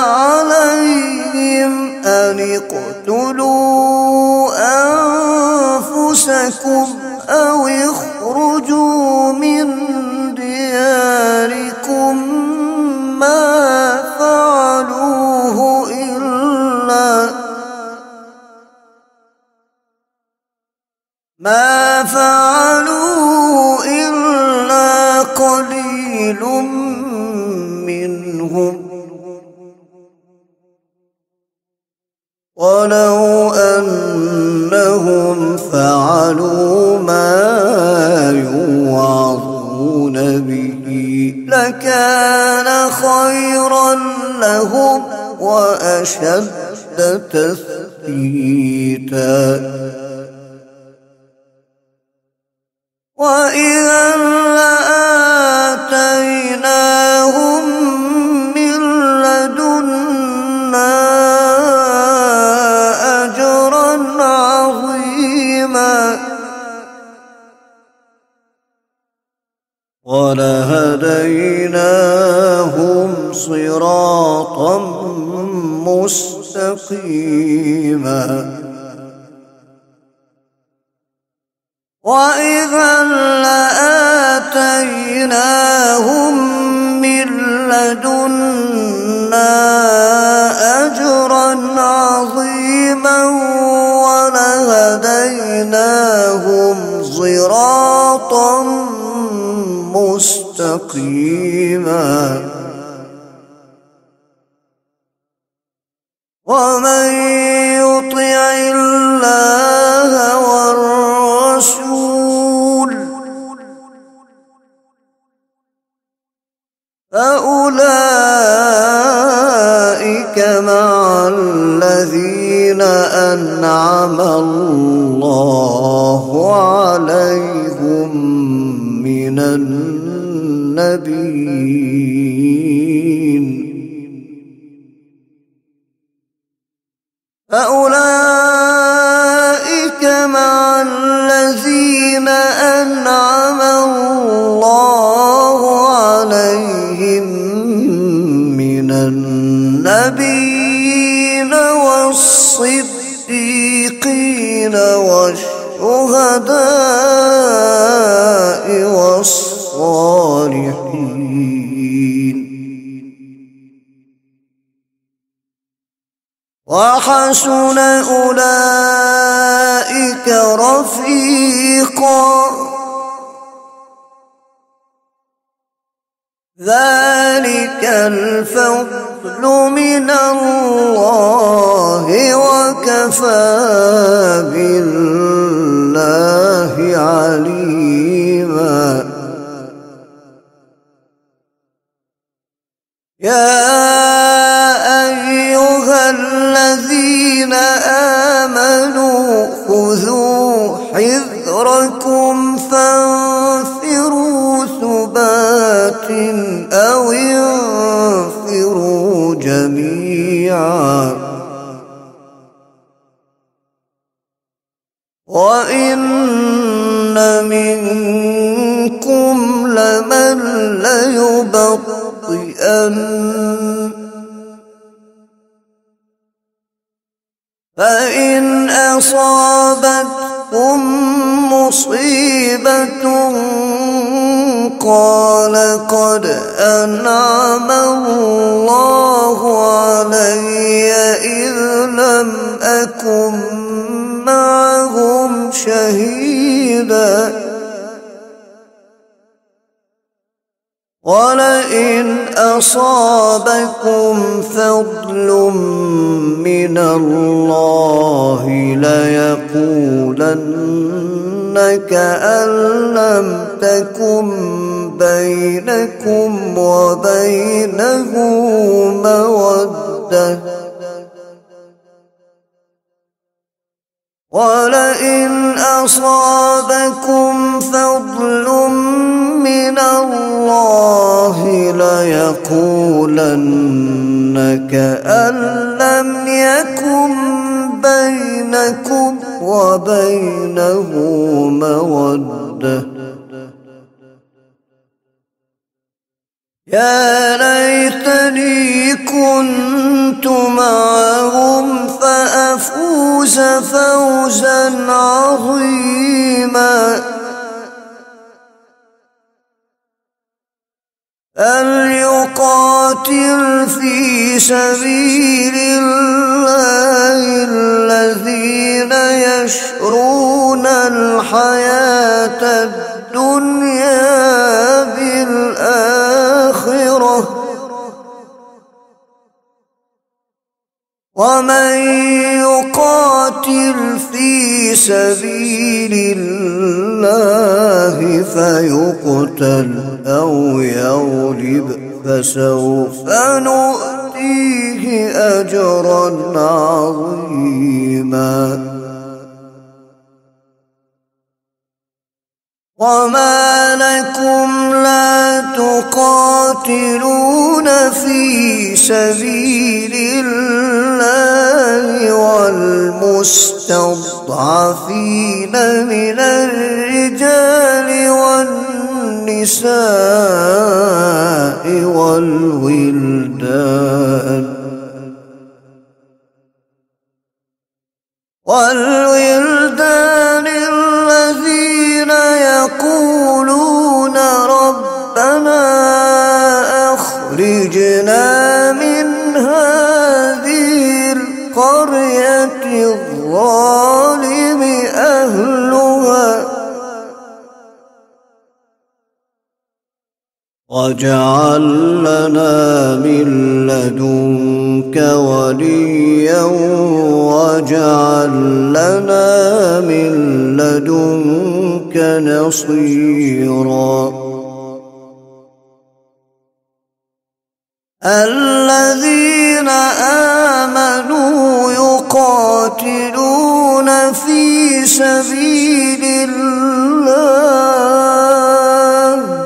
عليهم أن اقتلوا أنفسكم أو اخرجوا من دياركم ما فعلوه إلا ما فعلوه إلا قليل منهم ولو أنهم فعلوا ما يوعظون به لكان خيرا لهم وأشد تثبيتا وإذا لآتيناهم من لدنا أجرا عظيما ولهديناهم صراطا مستقيما وإذا لآتيناهم من لدنا أجرا عظيما ولهديناهم صراطا مستقيما. ومن يطع الله والرسول فأولئك مع الذين أنعم الله عليهم من النبيين فأولئك مع الذين أنعم الله عليهم من النبيين والصديقين والشهداء والصالحين وحسن أولئك رفيقا ذلك الفضل من الله وكفى بالله عليما. يا أيها الذين آمنوا خذوا حذركم فانفروا ثبات أو انفروا جميعا وإن منكم لمن ليبطئن فإن أصابتكم مصيبة قال قد أنعم الله علي إذ لم أكن معهم شهيدا ولئن أصابكم فضل من الله ليقولن كأن لم تكن بينكم وبينه مودة ولئن أصابكم فضل من الله ليقولن كأن لم يكن بينكم وبينه مودة يا ليتني كنت معهم فأفوز فوزا عظيما فليقاتل في سبيل الله الذين يشرون الحياة الدنيا بالآخرة ومن يقاتل في سبيل الله فيقتل أو يغلب فسوف نؤتيه أجرا عظيما وما لكم لا تقاتلون في سبيل الله والمستضعفين من الرجال والنساء والولدان والولدان الذين يقولون ربنا أخرجنا من هذه القرية الظالم أهلها واجعل لنا من لدنك وليا واجعل لنا من لدنك نصيرا الذين آمنوا يقاتلون في سبيل الله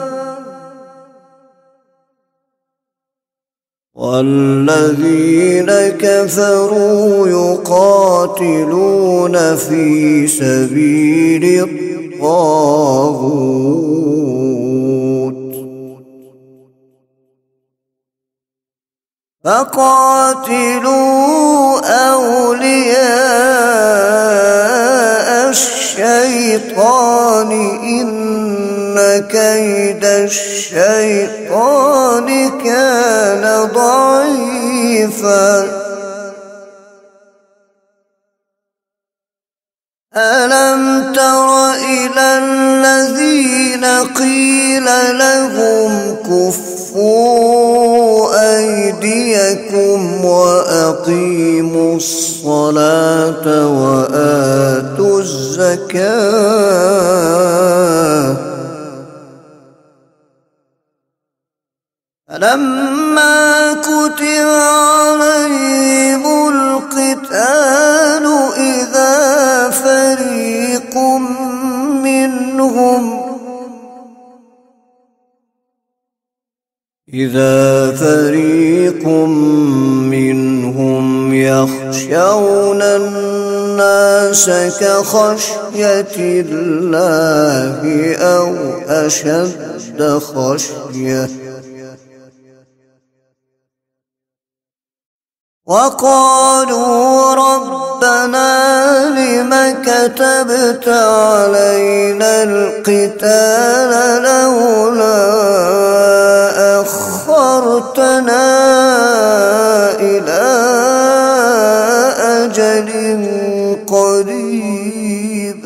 والذين كفروا يقاتلون في سبيل الطاغوت فقاتلوا أولياء الشيطان إن كيد الشيطان كان ضعيفا ألم تر إلى الذين قيل لهم كفوا أيديكم وأقيموا الصلاة وآتوا الزكاة فلما كتب عليهم القتال إذا فريق منهم إذا فريق منهم يخشون الناس كخشية الله أو أشد خشية وقالوا ربنا لم كتبت علينا القتال لولا أخرتنا إلى أجل قريب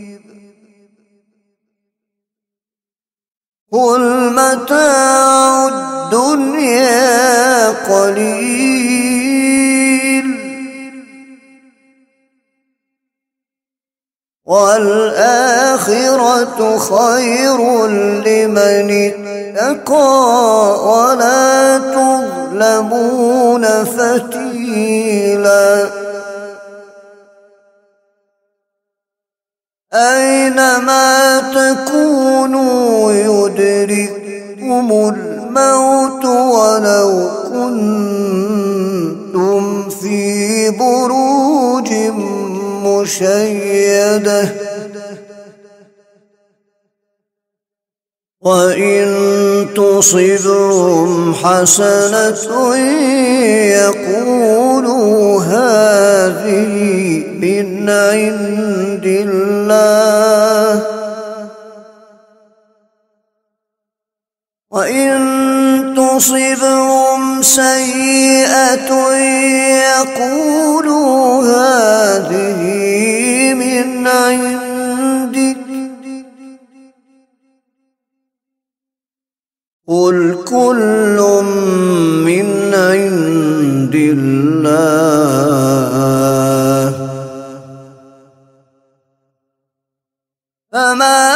قل متاع الدنيا قليل والآخرة خير لمن اتقى ولا تظلمون فتيلا أينما تكونوا يدرككم الموت ولو كنتم في بروج مشيدة وإن تصبهم حسنة يقولوا هذه من عند الله وإن تصبهم سيئة يقولوا هذه من عندك قل كل من عند الله فما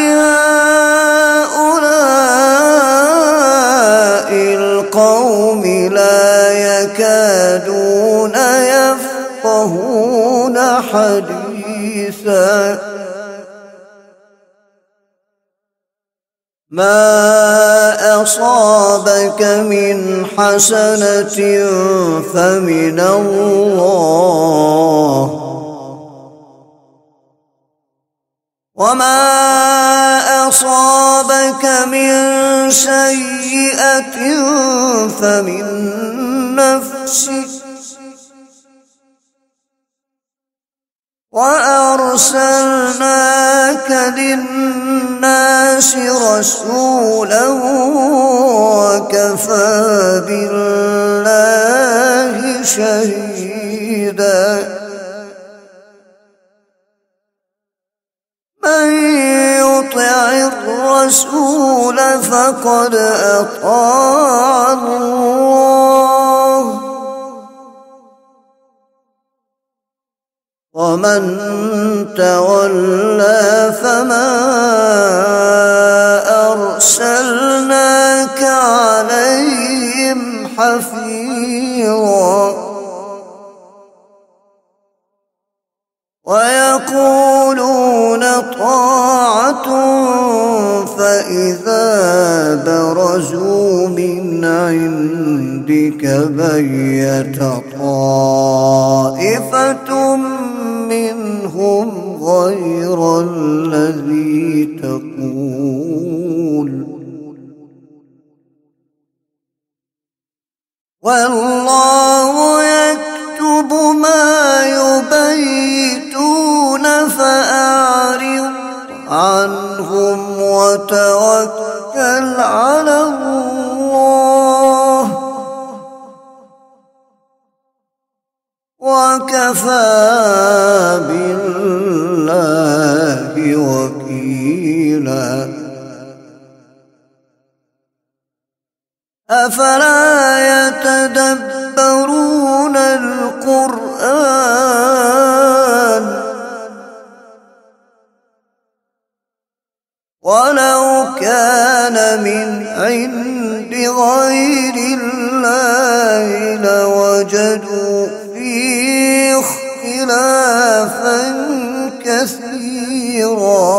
لهؤلاء القوم لا يكادون يفقهون حديثا ما أصابك من حسنة فمن الله وما أصابك من سيئة فمن نفسك وأرسلناك للناس رسولا وكفى بالله شهيدا من يطع الرسول فقد أطاع الله ومن تولى فما أرسلناك عليهم حفيظا ويقولون طاعة فإذا برزوا من عندك بيت طائفة منهم غير الذي تقول والله يكتب ما يبيتون فأعرض عنهم وتوكل على الله وكفى بالله وكيلا أفلا يتدبرون القرآن ولو كان من عند غير الله لوجدوا فيه اختلافا كثيرا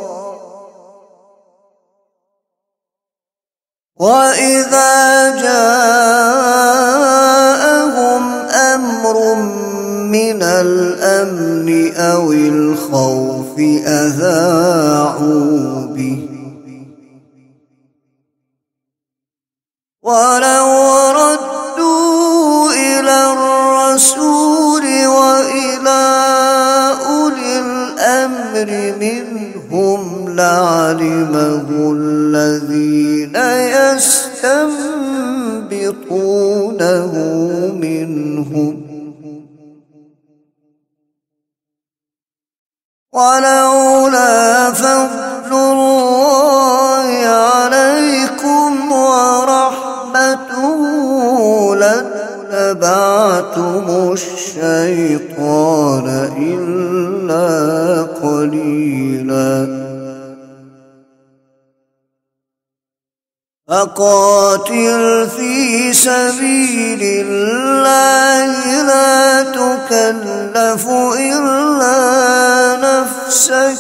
وإذا جاءهم أمر من الأمن أو الخوف أذاعوا به ولو ردوا إلى الرسول وإلى أولي الأمر منهم لعلمه الذين يستنبطونه منهم ولولا فضل الله عليكم ورحمته لاتبعتم الشيطان إلا قليلا فقاتل في سبيل الله لا تكلف إلا نفسك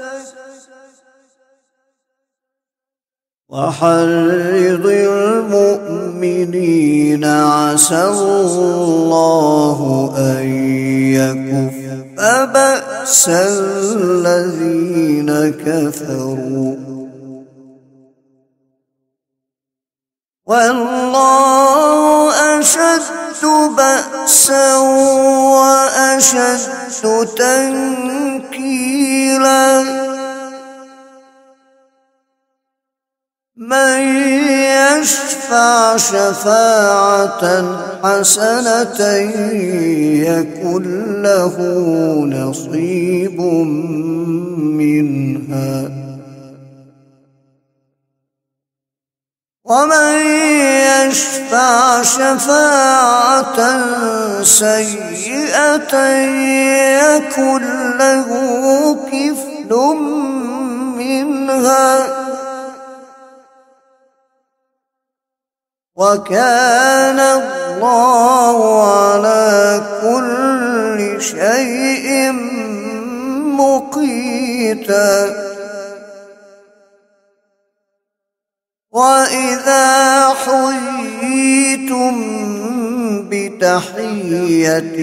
وحرض المؤمنين عسى الله أن يكف بأس الذين كفروا والله أشد بأسا وأشد تنكيلا من يشفع شفاعة حسنة يكن له نصيب منها ومن يشفع شفاعة سيئة يكن له كفل منها وكان الله على كل شيء مقيتا وإذا حييتم بتحية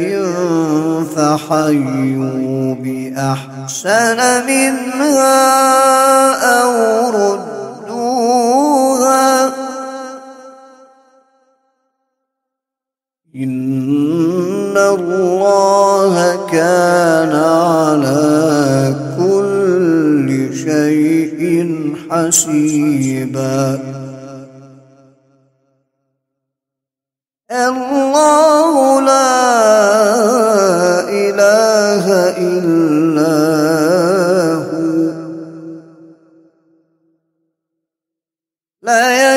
فحيوا بأحسن منها أو ردوها إن الله كان على كل شيء حسيبا الله لا إله إلا هو لا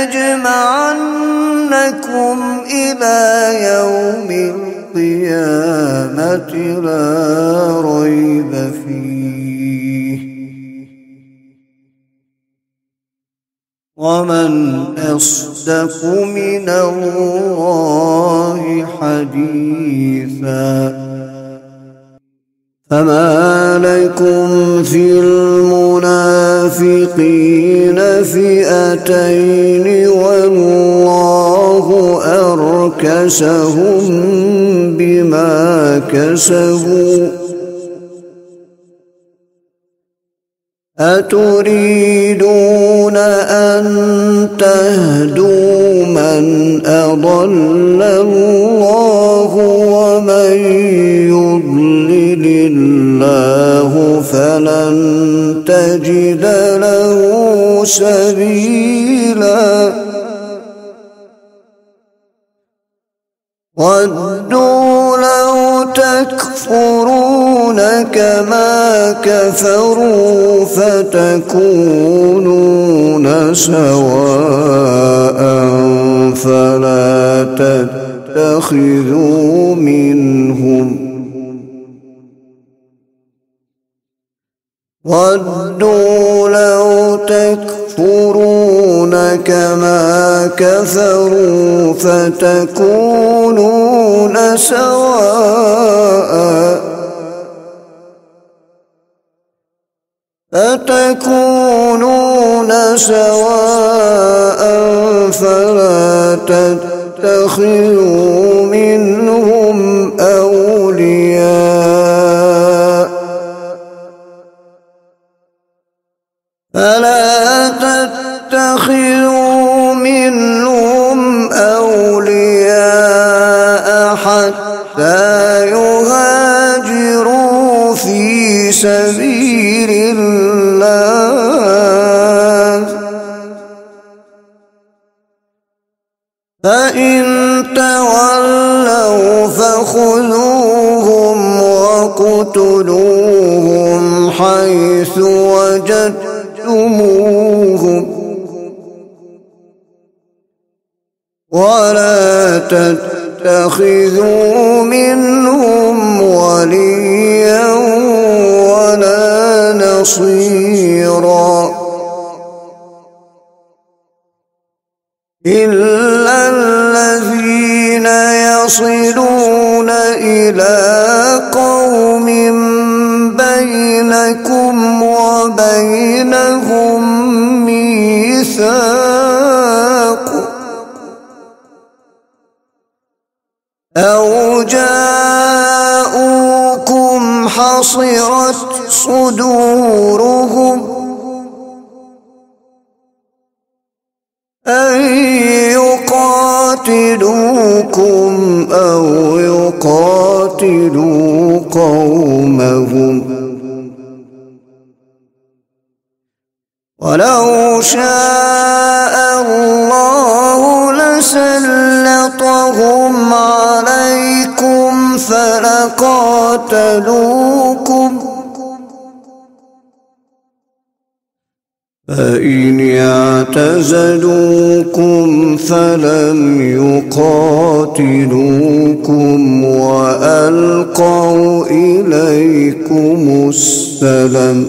يجمعنكم إلى يوم القيامة لا ريب فيه ومن أصدق من الله حديثا فما لكم في المنافقين فئتين والله أركسهم بما كسبوا أتريدون أن تهدوا من أضل الله ومن يضلل الله فلن تجد له سبيلا ودوا لو تكفرون كما كفروا فتكونون سواء فلا تتخذوا منهم ودوا لو تكفرون كما كفروا فتكونون سواء فتكونون سواء فلا تتخذوا منهم أولياء فلا تتخذوا منهم أولياء حتى يهاجروا في سبيل الله فإن تولوا فخذوهم واقتلوهم حيث وجدتموهم ولا تتخذوا منهم وليا ولا نصيرا إلا الذين يصلون إلى قوم بينكم وبينهم ميثاق أو جاءوكم حصرت صدورهم أن يقاتلوكم أو يقاتلوا قومهم ولو شاء الله لسلطهم عليكم فلقاتلوكم فإن اعتزلوكم فلم يقاتلوكم وألقوا إليكم السلم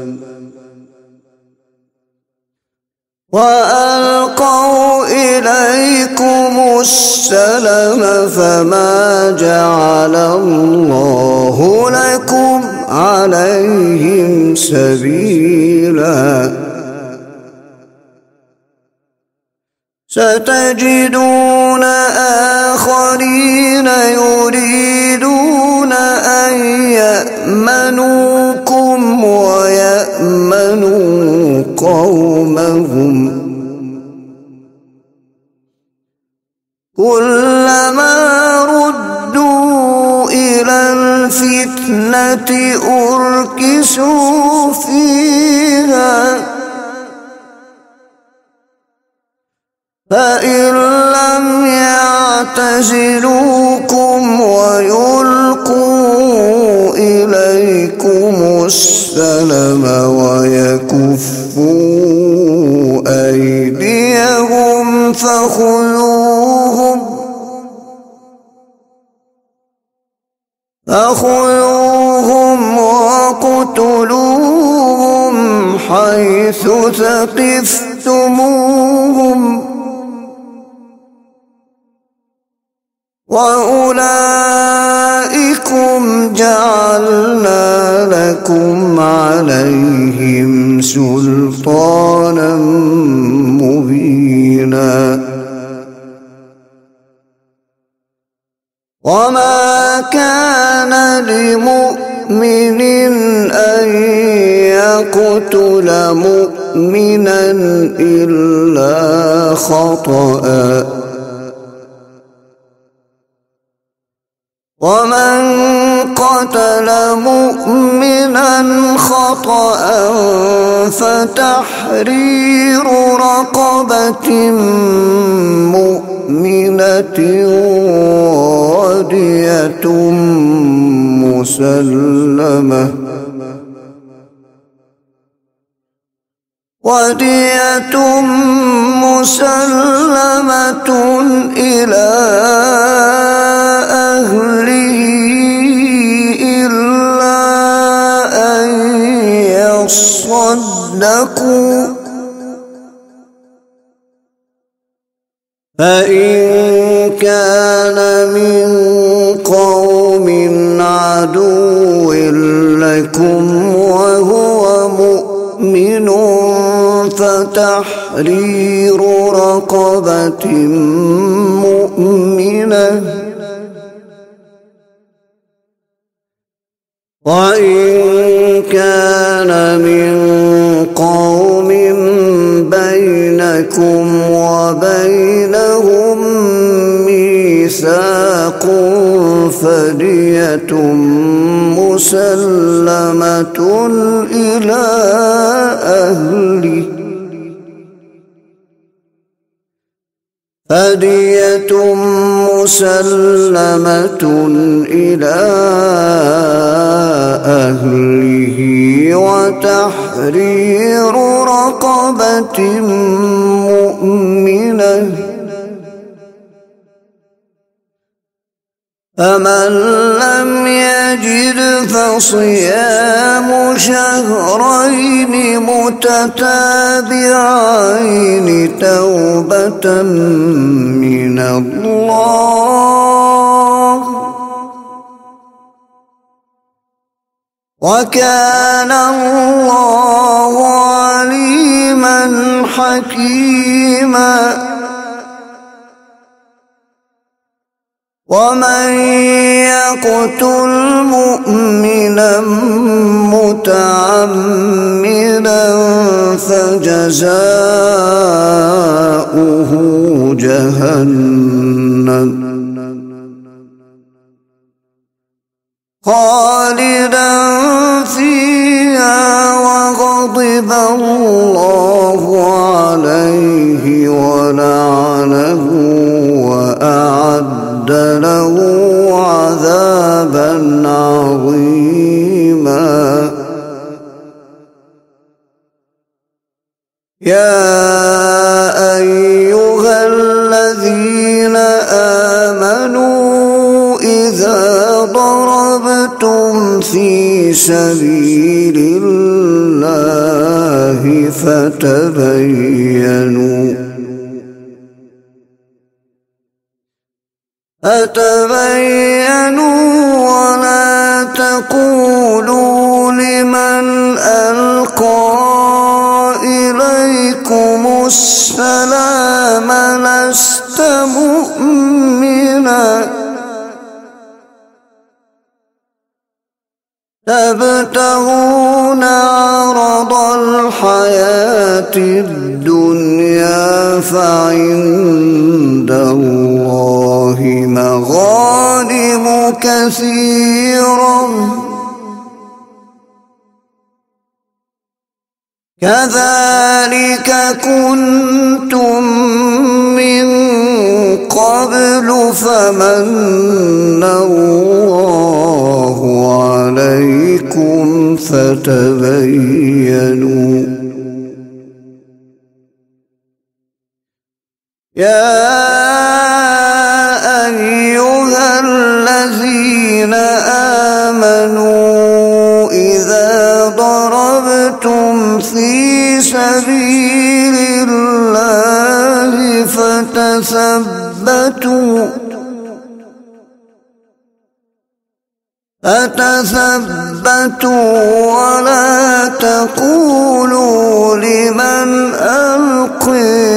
وألقوا إليكم السلم فما جعل الله لكم عليهم سبيلا ستجدون آخرين يريدون أن يأمنوكم ويأمنوا قومهم كلما ردوا إلى الفتنة أركسوا فيها فإن لم يعتزلوكم ويلقوا إليكم السلم ويكفوا أيديهم فخذوهم فخذوهم وقتلوهم حيث ثقفتموهم وأولئكم جعلنا لكم عليهم سلطانا مبينا وما كان لمؤمن أن يقتل مؤمنا إلا خطأ ومن قتل مؤمنا خطأ فتحرير رقبة مؤمنة ودية مسلمة ودية مسلمة إلى أهله إلا أن يصدقوا فإن كان من قوم عدو لكم وهو مؤمن فتحرير رقبة مؤمنة وإن كان من قوم بينكم وبينهم ميثاق فدية مسلمة إلى أهله فدية مسلمة إلى أهله وتحرير رقبة مؤمنة فمن لم يجد فصيام شهرين متتابعين توبة من الله، وكان الله عليما حكيما. ومن يقتل مؤمنا متعمدا فجزاؤه جهنم خالدا فيها وغضب الله عليه ولعنه وأعد له عذابا عظيما. يا أيها الذين آمنوا إذا ضربتم في سبيل الله فتبينوا فتبينوا ولا تقولوا لمن ألقى إليكم السلام لست مؤمنا تبتغون عرض الحياة الدنيا فعند الله مغانم كثيرة كذلك كنتم من قبل فمن الله عليكم فتبينوا. يا أيها الذين آمنوا إذا ضربتم في سبيل الله فتثبتوا فتثبتوا ولا تقولوا لمن ألقي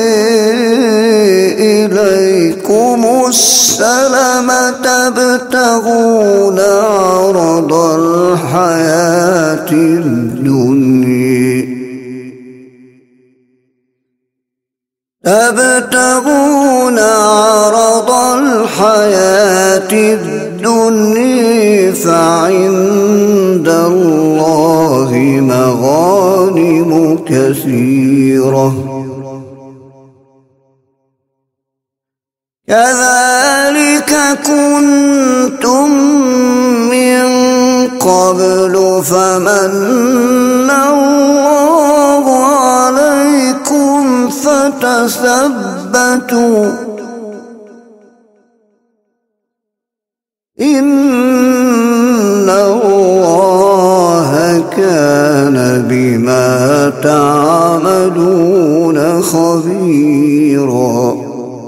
إليكم السلام تبتغون عرض الحياة الدنيا تبتغون عرض الحياة الدنيا فعند الله مغانم كثيرة كذلك كنتم من قبل فمن الله عليكم فتثبتوا إن الله كان بما تعملون خبيرا.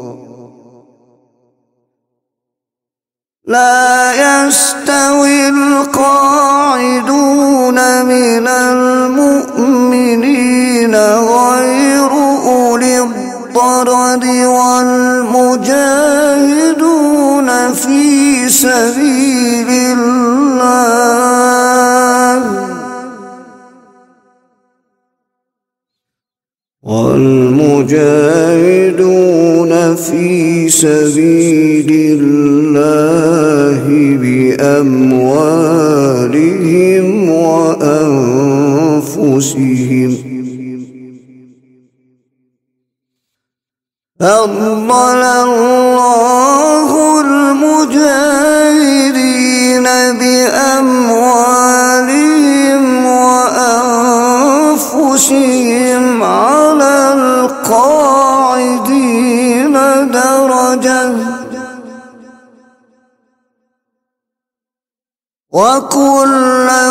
لا يستوي القاعدون من المؤمنين غير أولي الضرر والمجاهدون في سبيل الله والمجاهدون في سبيل الله بأموالهم وأنفسهم فضل الله المجاهدين بأموالهم وأنفسهم على القاعدين درجة وكلا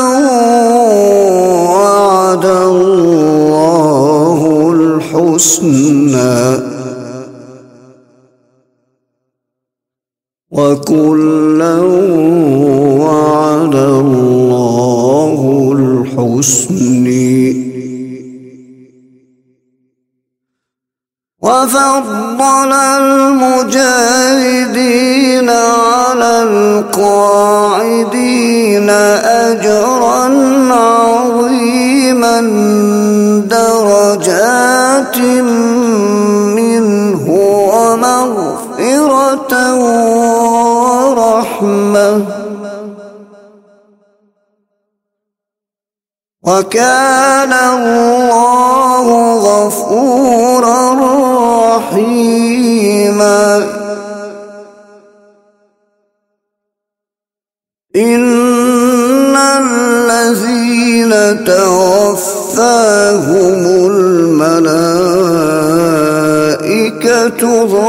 وعد الله الحسنى وكلا وعد الله الحسنى وفضل المجاهدين على القاعدين أجرا عظيما درجات منه ومغفرة ورحمة وكان الله غفورا رحيما إن الذين توفاهم الملائكة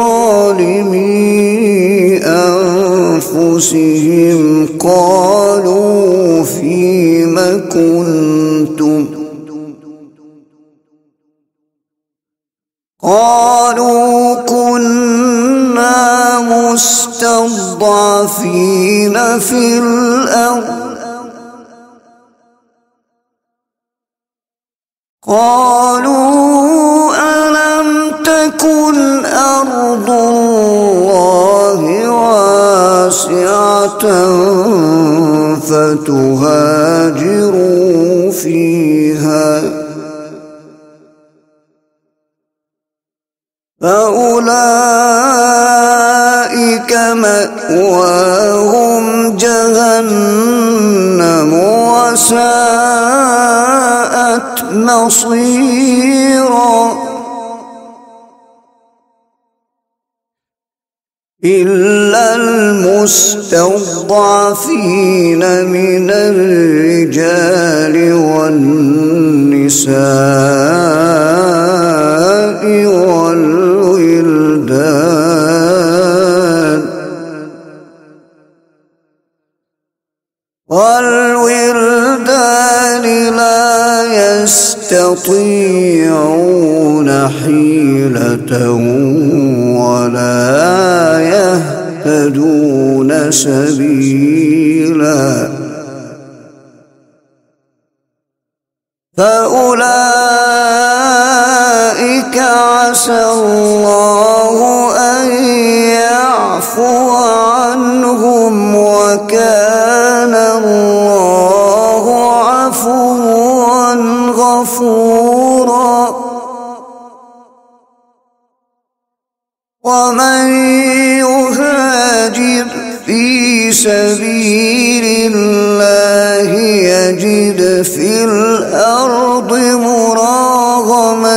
ظالمي أنفسهم قالوا فيم كنتم قالوا كنا مستضعفين في الأرض قالوا ألم تكن أرض الله واسعة فتهاجروا فيها فأولئك مأواهم جهنم وساءت مصيرا إلا المستضعفين من الرجال والنساء والولدان والولدان لا يستطيعون حيلة ولا يهتدون سبيلا فأولئك عسى الله أن يعفو عنهم وكان الله عفوا غفورا ومن يهاجر في سبيل الله يجد في الأرض مراغما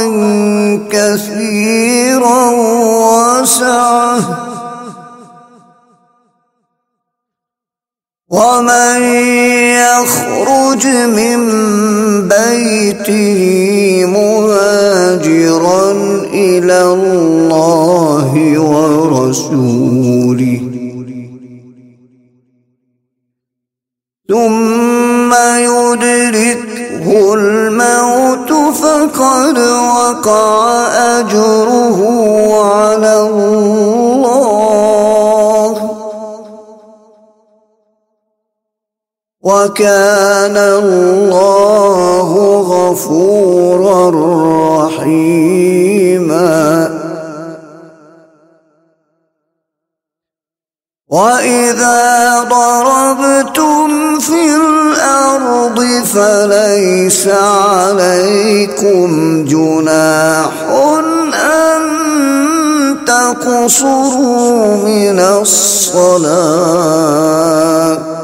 كثيرا وسعة ومن يخرج من بيته مهاجرا إلى الله ورسوله ثم يدركه الموت فقد وقع أجره على الله وكان الله غفورا رحيما وإذا ضربتم في الأرض فليس عليكم جناح أن تقصروا من الصلاة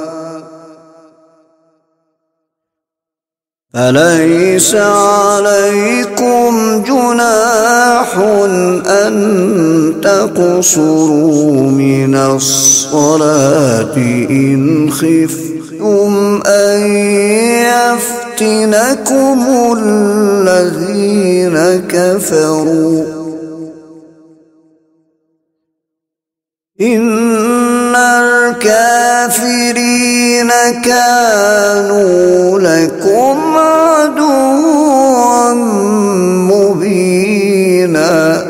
فليس عليكم جناح أن تقصروا من الصلاة إن خفتم أن يفتنكم الذين كفروا إن الكافرين كانوا لكم عدوا مبينا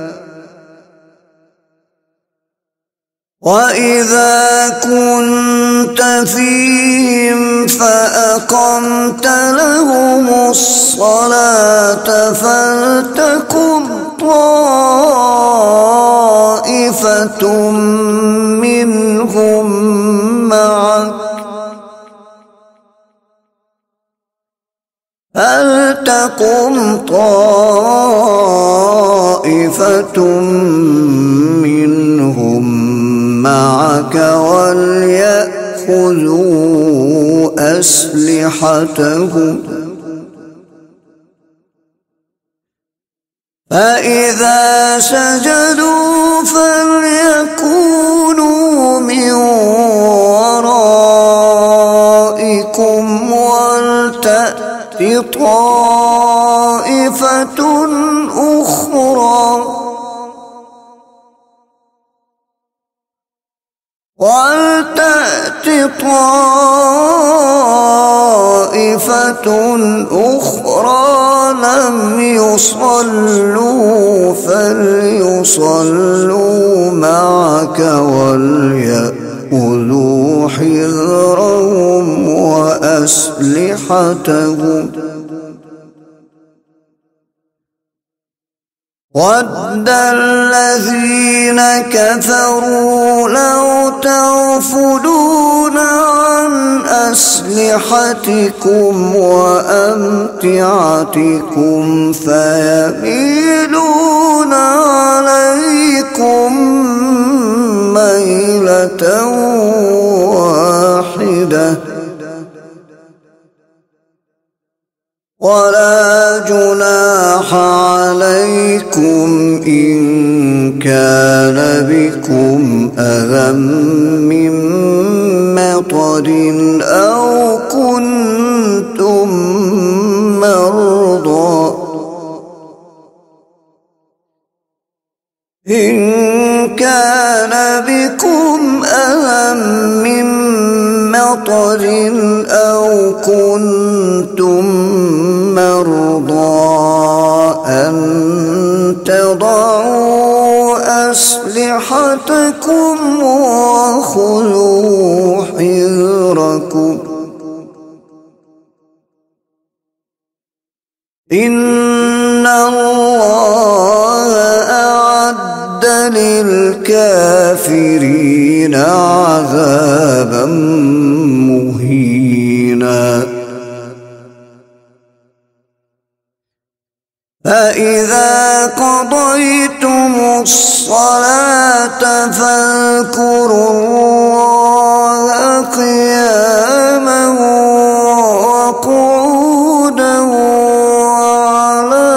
وإذا كنت فيهم فأقمت لهم الصلاة فلتقم طائفة منهم معك فلتقم طائفة منهم معك وليأخذوا أسلحتهم فإذا سجدوا فليكونوا من ورائكم ولتأت طائفة أخرى ولتأت طائفة أخرى لم يصلوا فليصلوا معك وليأخذوا حذرهم وأسلحتهم وَدَّ الَّذِينَ كَفَرُوا لَوْ تَغْفُلُونَ عَنْ أَسْلِحَتِكُمْ وَأَمْتِعَتِكُمْ فَيَمِيلُونَ عَلَيْكُمْ مَيْلَةً وَاحِدَةً ولا جناح عليكم إن كان بكم أذى من مطر أو كنتم مرضى إن كان بكم أذى من مطر أو كنتم مرضى أن تضعوا أسلحتكم وخذوا حذركم إن الله أعد للكافرين عذابا مهينا فإذا قضيتم الصلاة فاذكروا الله قياما وقعودا وعلى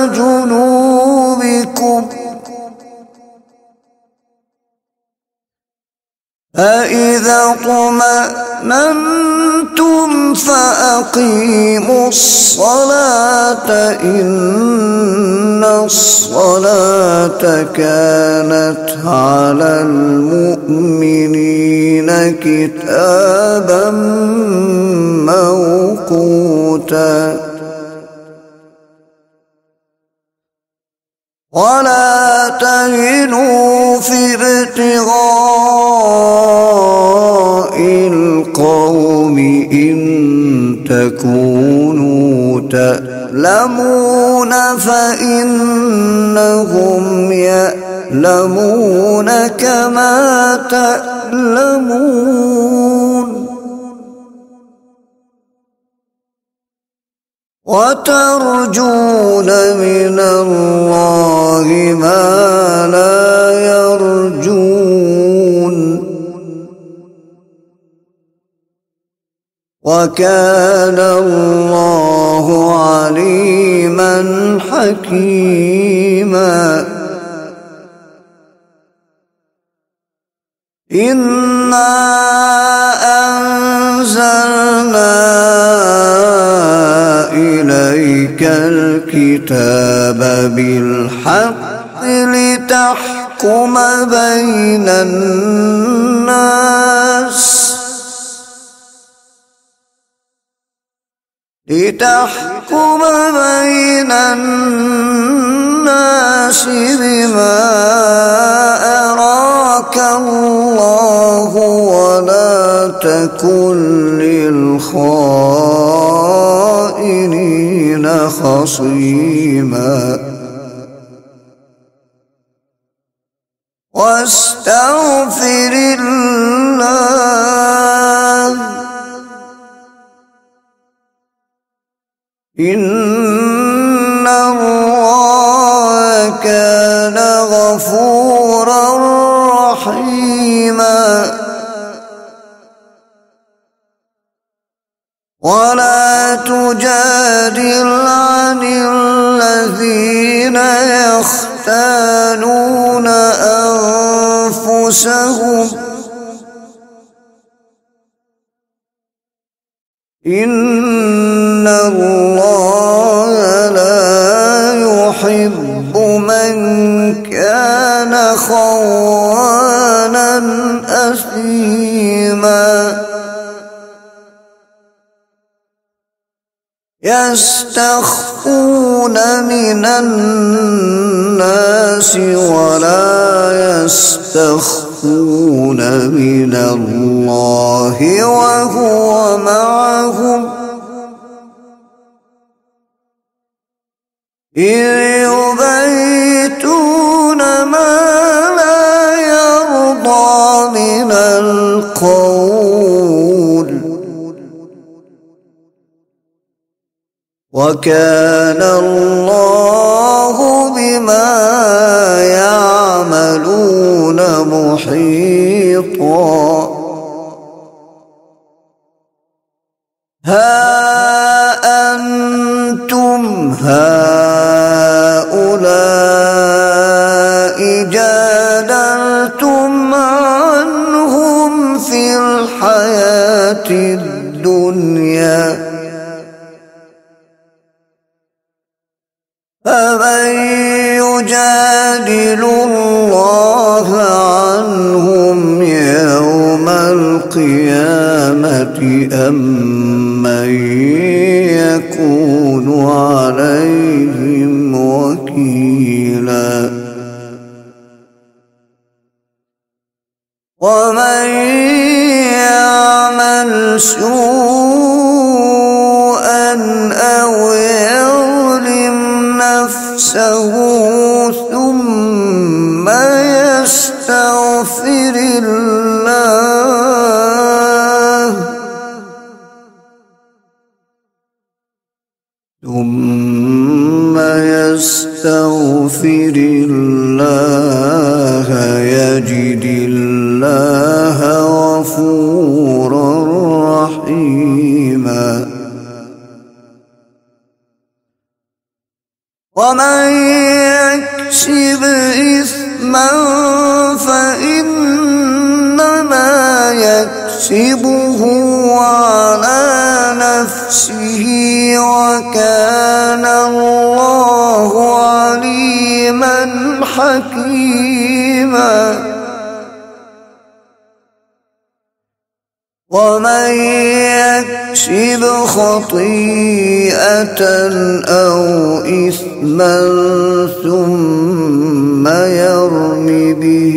جنوبكم فإذا اطمأننتم فأقيموا الصلاة إن الصلاة كانت على المؤمنين كتابا موقوتا ولا تهنوا في ابتغاء القوم إن تكونوا تألمون فإنهم يألمون كما تألمون وترجون من الله ما لا يرجون وكان الله عليما حكيما إنا أنزلنا إليك الكتاب بالحق لتحكم بين الناس لتحكم بين الناس بما أراك الله ولا تكن للخائنين خصيما واستغفر الله إن الله كان غفورا رحيما ولا تجادل عن الذين يختانون أنفسهم إن الله لا يحب من كان خوانا أثيما يستخفون من الناس ولا يستخفون من الله وهو معهم إذ يبيتون ما لا يرضى من القول وكان الله بما يعملون محيطا ها أنتم هؤلاء جادلتم عنهم في الحياة الدنيا فمن يجادل الله عنهم يوم القيامة أم من يكون عليهم وكيلا ومن يعمل سوءا أو يظلم نفسه ثم يستغفر الله ثم يستغفر الله يجد الله غفورا رحيما ومن يكسب إثما فإنما يكسبه على نفسه وكان الله عليما حكيما ومن يكسب خطيئة أو إثما ثم يرم به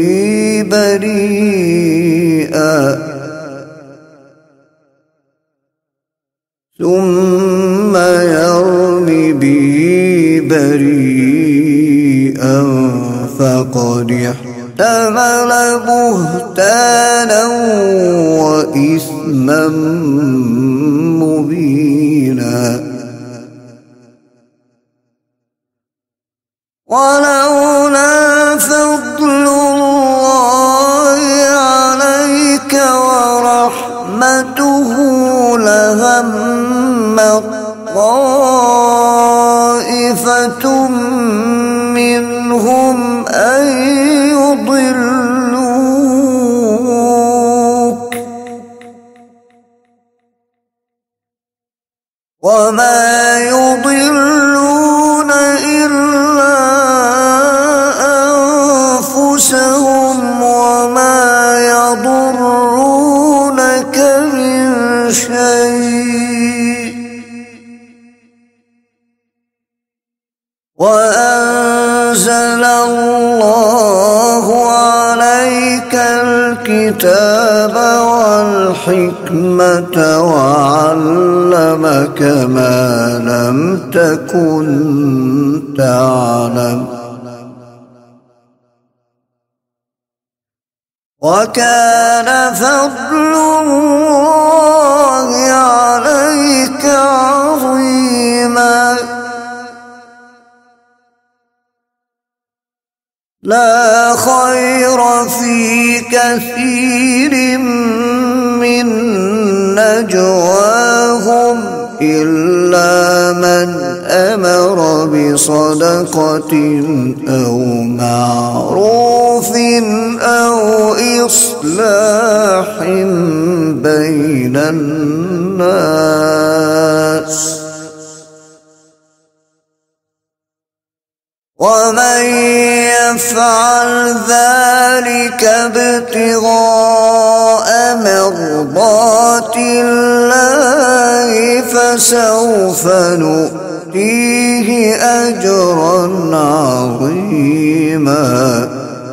بريئا ثم يرم به بريئا فقد احتمل بهتانا وإثما مبينا ولولا فضل الله عليك ورحمته لهم طائفة منهم أن يضلوك وما يضلون إلا أنفسهم وما يضرونك من شيء الكتاب والحكمة وعلمك ما لم تكن تعلم وكان فضل الله عليك عظيما لا خير في كثير من نجواهم إلا من أمر بصدقة أو معروف أو إصلاح بين الناس ومن يفعل ذلك ابتغاء مرضات الله فسوف نؤتيه أجرا عظيما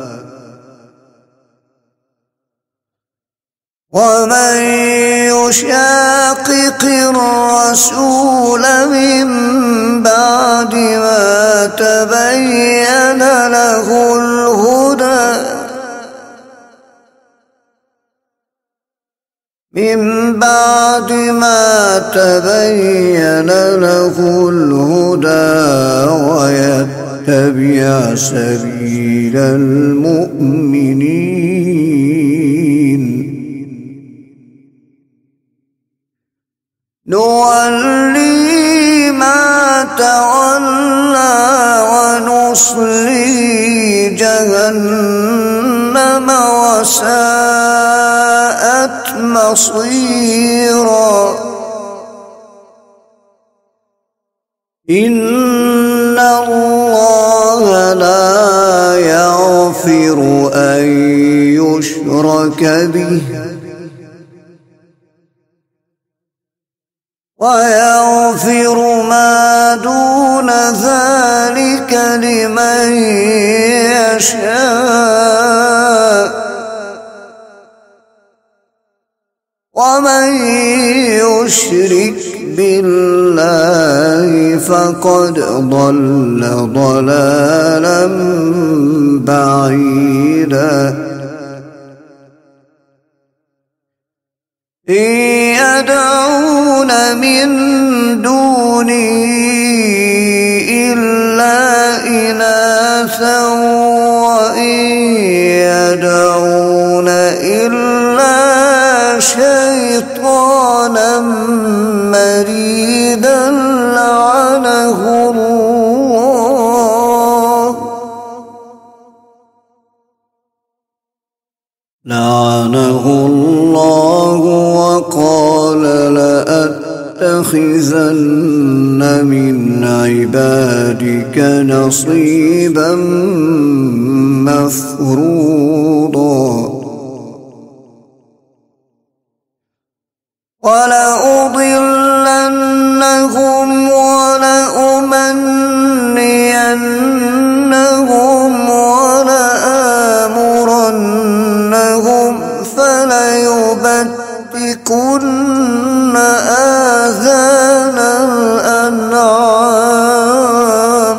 ومن يشاقق الرسول من بعد ما تبين له الهدى من بعد ما تبين له الهدى ويتبع سبيل المؤمنين نولي ما تولى ونصلي جهنم وساءت مصيرا إن الله لا يغفر أن يشرك به ويغفر ما دون ذلك لمن يشاء ومن يشرك بالله فقد ضل ضلالا بعيدا إن يدعون من دونه إلا إناثا وإن يدعون إلا شيطانا مريدا لعنه الله لعنه الله وقال لأتخذن من عبادك نصيبا مفروضا ولأضلنهم ولأمنينهم ولآمرنهم فليبتكن آذان الأنعام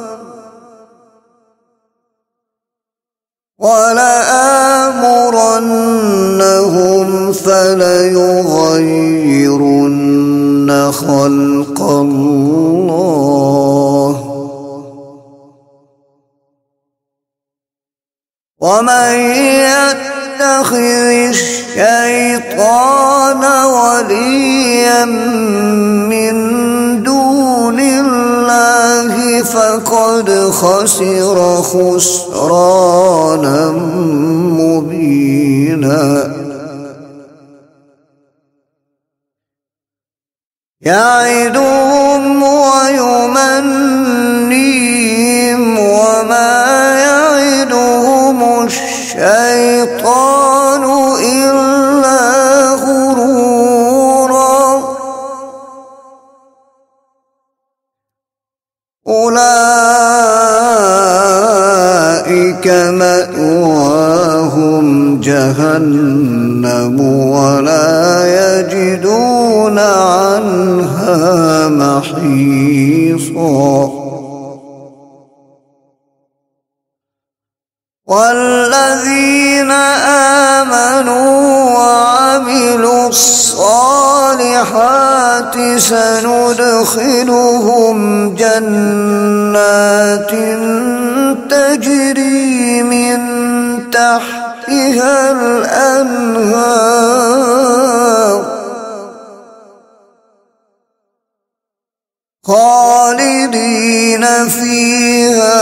ولآمرنهم فليغيرن خلق الله ومن يتخذ الشيطان وليا من دون الله فقد خسر خسرانا مبينا يعدهم ويمنيهم وما يعدهم الشيطان إلا غرورا أولئك مأواهم مأواهم جهنم ولا يجدون عنها محيصا والذين آمنوا وعملوا الصالحات سندخلهم جنات تجري من تحتها الأنهار خالدين فيها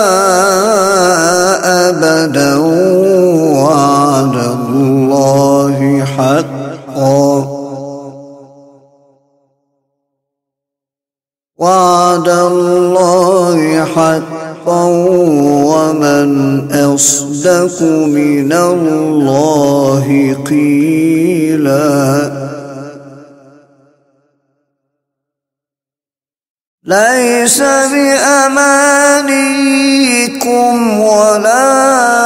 أبدا وعد الله حقا وعد الله حقا ومن أصدق من الله قيلا ليس بأمانيكم ولا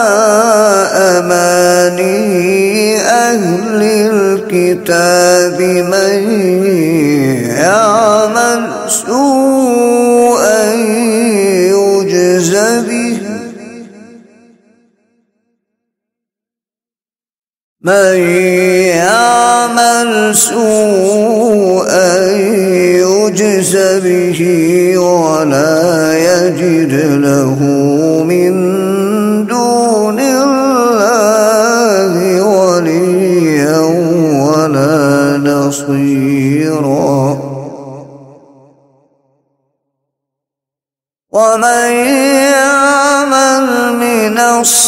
أماني أهل الكتاب من يعمل سوءا يجز به من يعمل سوءا يجز به ولا يجد له من دون الله وليا ولا نصيرا ومن يعمل من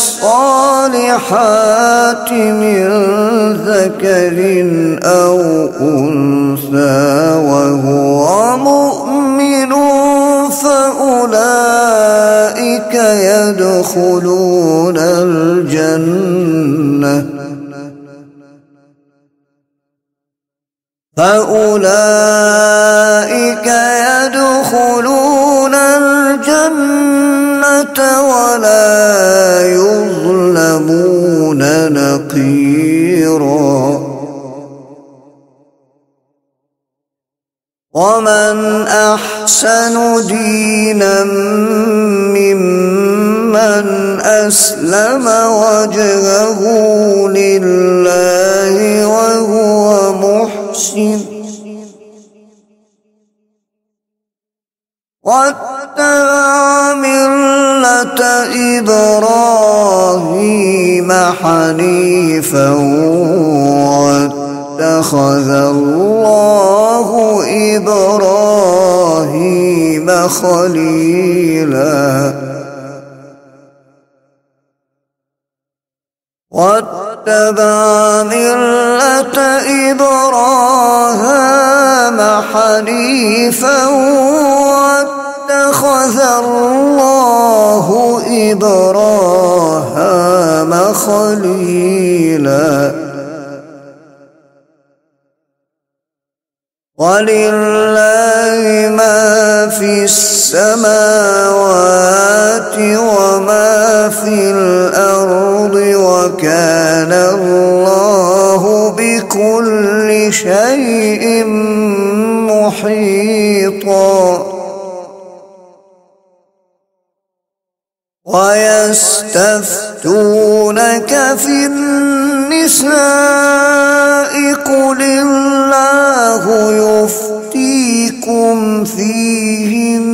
الصالحات من ذكر أو أنثى وهو مؤمن فأولئك يدخلون الجنة فأولئك يدخلون الجنة ولا يظلمون نقيرا ومن أحسن دينا ممن أسلم وجهه لله وهو محسن واتبع ملة إبراهيم حنيفا واتخذ الله إبراهيم خليلا واتبع ملة إبراهيم حنيفا واتخذ الله إبراهيم خليلا ولله ما في السماوات وما في الأرض وكان الله بكل شيء محيطا ويستفتونك في النساء قل الله يفتيكم فيهن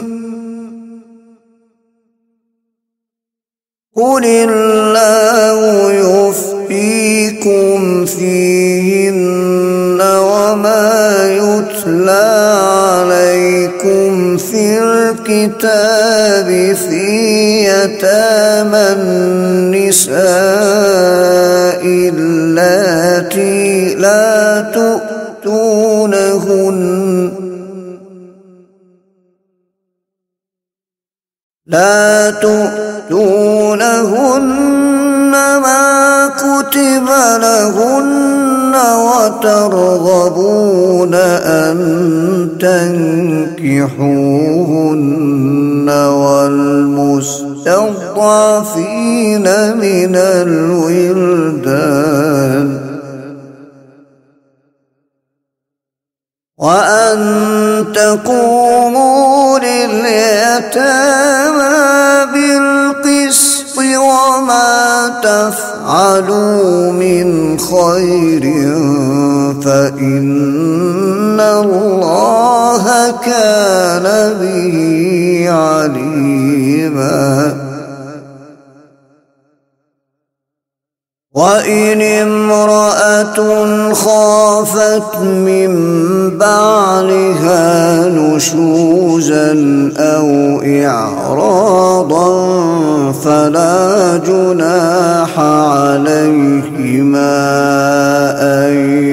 قل الله يفتيكم فيهن وما يتلى عليكم في الكتاب في يتامى النساء اللاتي لا تؤتونهن لا تؤتونهن ما كتب كتب لهن وترغبون أن تنكحوهن والمستضعفين من الولدان وأن تقوموا لليتامى بالقسط وما تفعلوا من خير فإن الله كان به عليما وإن امرأة خافت من بعلها نشوزا أو إعراضا فلا جناح عليهما أن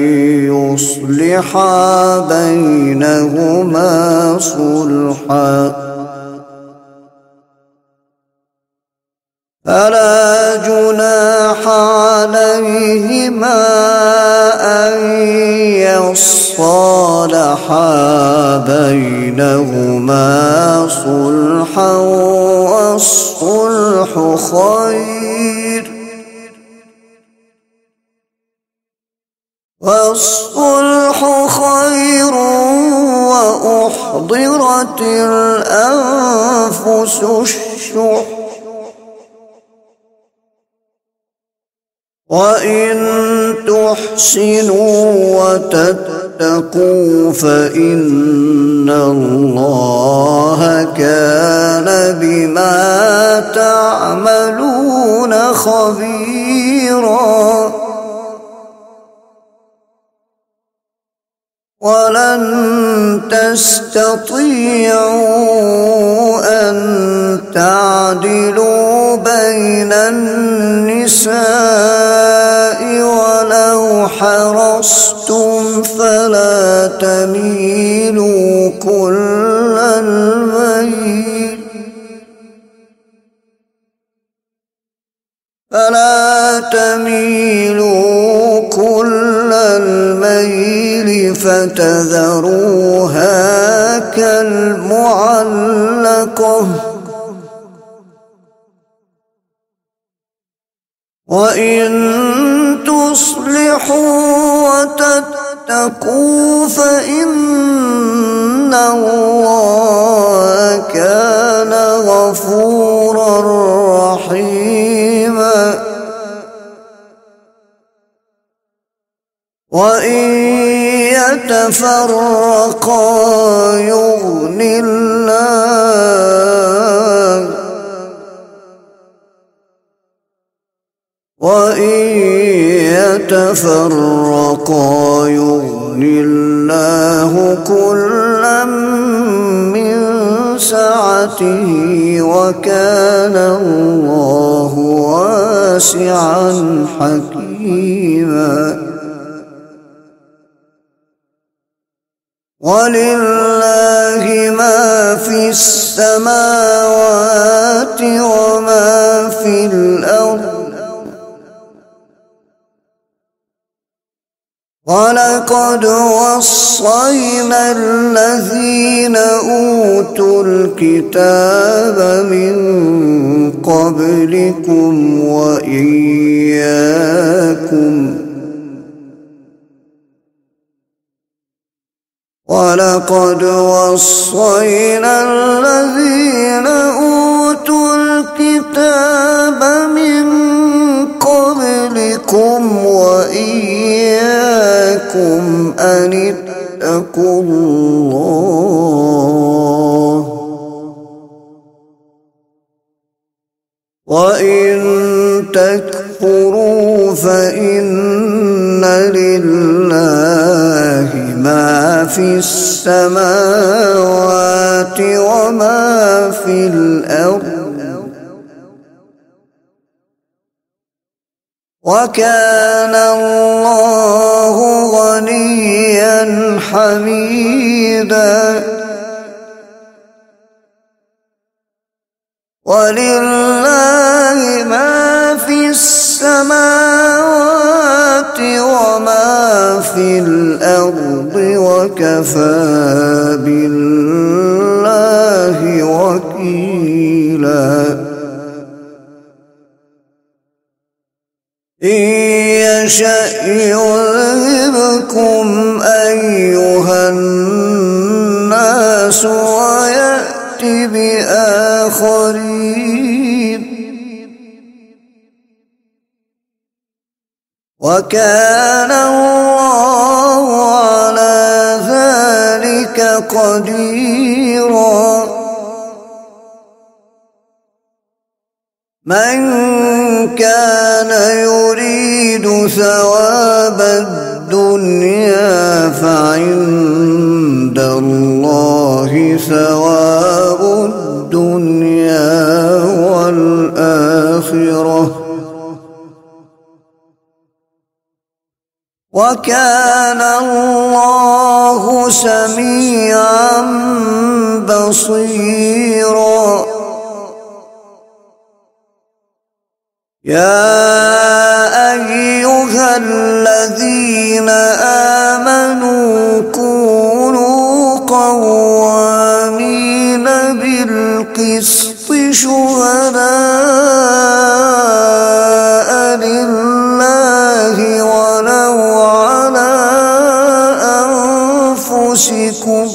يصلحا بينهما صلحا فلا جناح عليهما أن يصالحا بينهما صلحا والصلح خير والصلح خير وأحضرت الأنفس الشح وإن تحسنوا وتتقوا فإن الله كان بما تعملون خبيرا ولن تستطيعوا أن تعدلوا بين النساء ولو حرصتم فلا تميلوا كل الميل فلا تميلوا كل الميل فتذروها كالمعلقة وإن تصلحوا وتتقوا فإن الله كان غفورا رحيما وإن يتفرقا يغن الله وإن يتفرقا يغن الله كلا من سعته وكان الله واسعا حكيما ولله ما في السماوات وما في الأرض ولقد وصينا الذين أوتوا الكتاب من قبلكم وإياكم ولقد وصينا الذين أوتوا الكتاب من قبلكم وإياكم أن اتقوا الله وإن تكفروا فإن لله ما في السماوات وما في الأرض وكان الله غنيا حميدا ولله ما في السماوات في الأرض وكفى بالله وكيلا إن يشأ يذهبكم أيها الناس ويأت بآخرين وكان الله على ذلك قديرا من كان يريد ثواب الدنيا فعند الله ثواب الدنيا والآخرة وكان الله سميعا بصيرا يا أيها الذين آمنوا كونوا قوامين بالقسط شهداء لله ولو على أنفسكم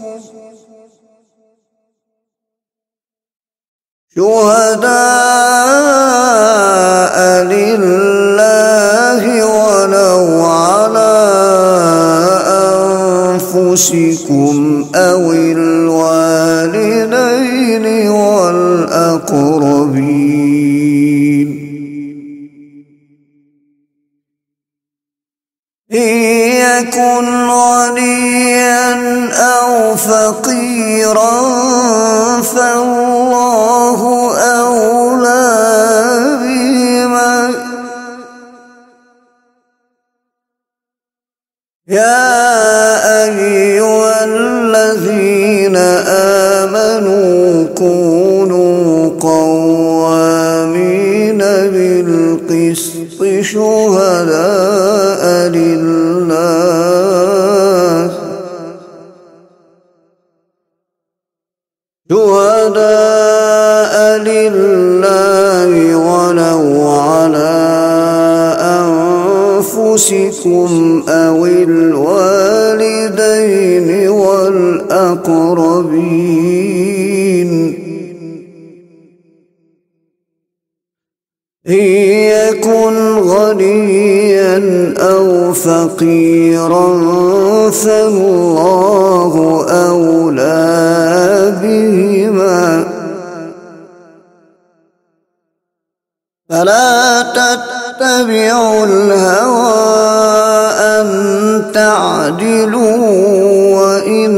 شهداء لله ولو على أنفسكم أو الوالدين والأقربين إن يكن غنيا أو فقيرا فالله أولى بهما يا أيها الذين آمنوا كونوا قوامين بالقسط شهداء لله شهداء لله ولو على أنفسكم أو الوالدين والأقربين إن يكن غنيا أو فقيرا فالله أولى بهما فلا تتبعوا الهوى أن تعدلوا وإن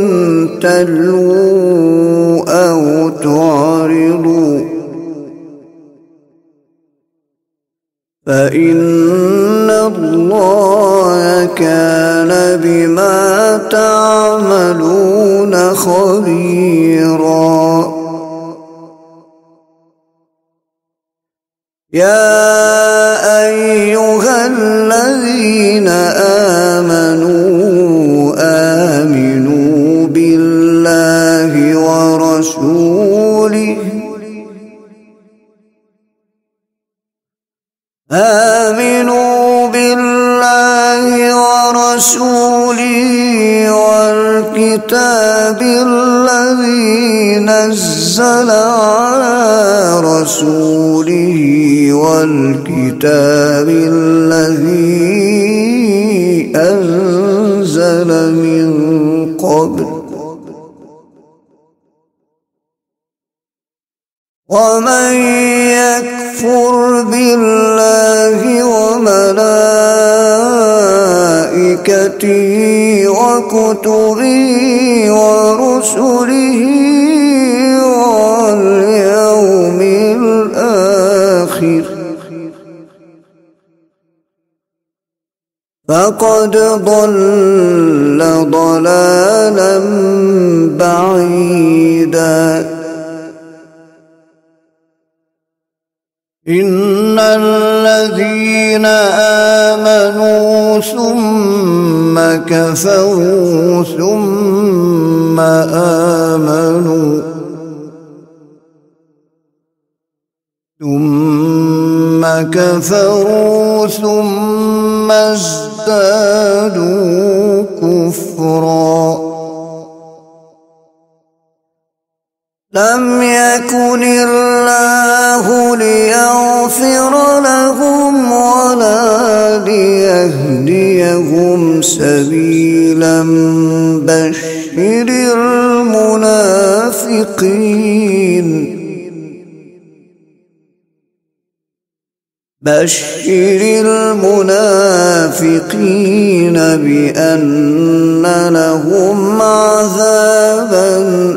تلووا أو تعرضوا فإن الله كان بما تعملون خبيرا يا أيها الذين آمنوا آمنوا بالله ورسوله آمنوا بالله ورسوله والكتاب الذي نزل على رسوله والكتاب الذي أنزل من قبل ومن يكفر بالله وملائكته وكتبه ورسله واليوم الآخر فقد ضل ضلالا بعيدا إن الذين آمنوا ثم كفروا ثم آمنوا ثم كفروا ثم ازدادوا كفرا لم يكن الله ليغفر لهم ولا ليهديهم سبيلا بشر المنافقين بشر المنافقين بأن لهم عذابا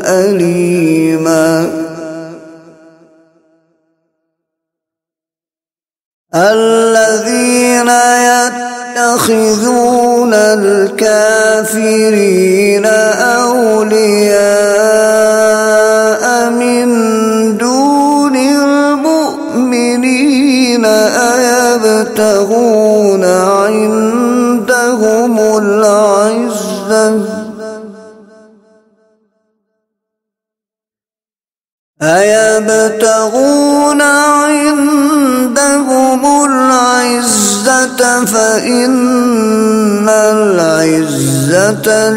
أليما الذين يتخذون الكافرين أولياء من دون المؤمنين أيبتغون عندهم العزة أيبتغون عندهم العزة فإن العزة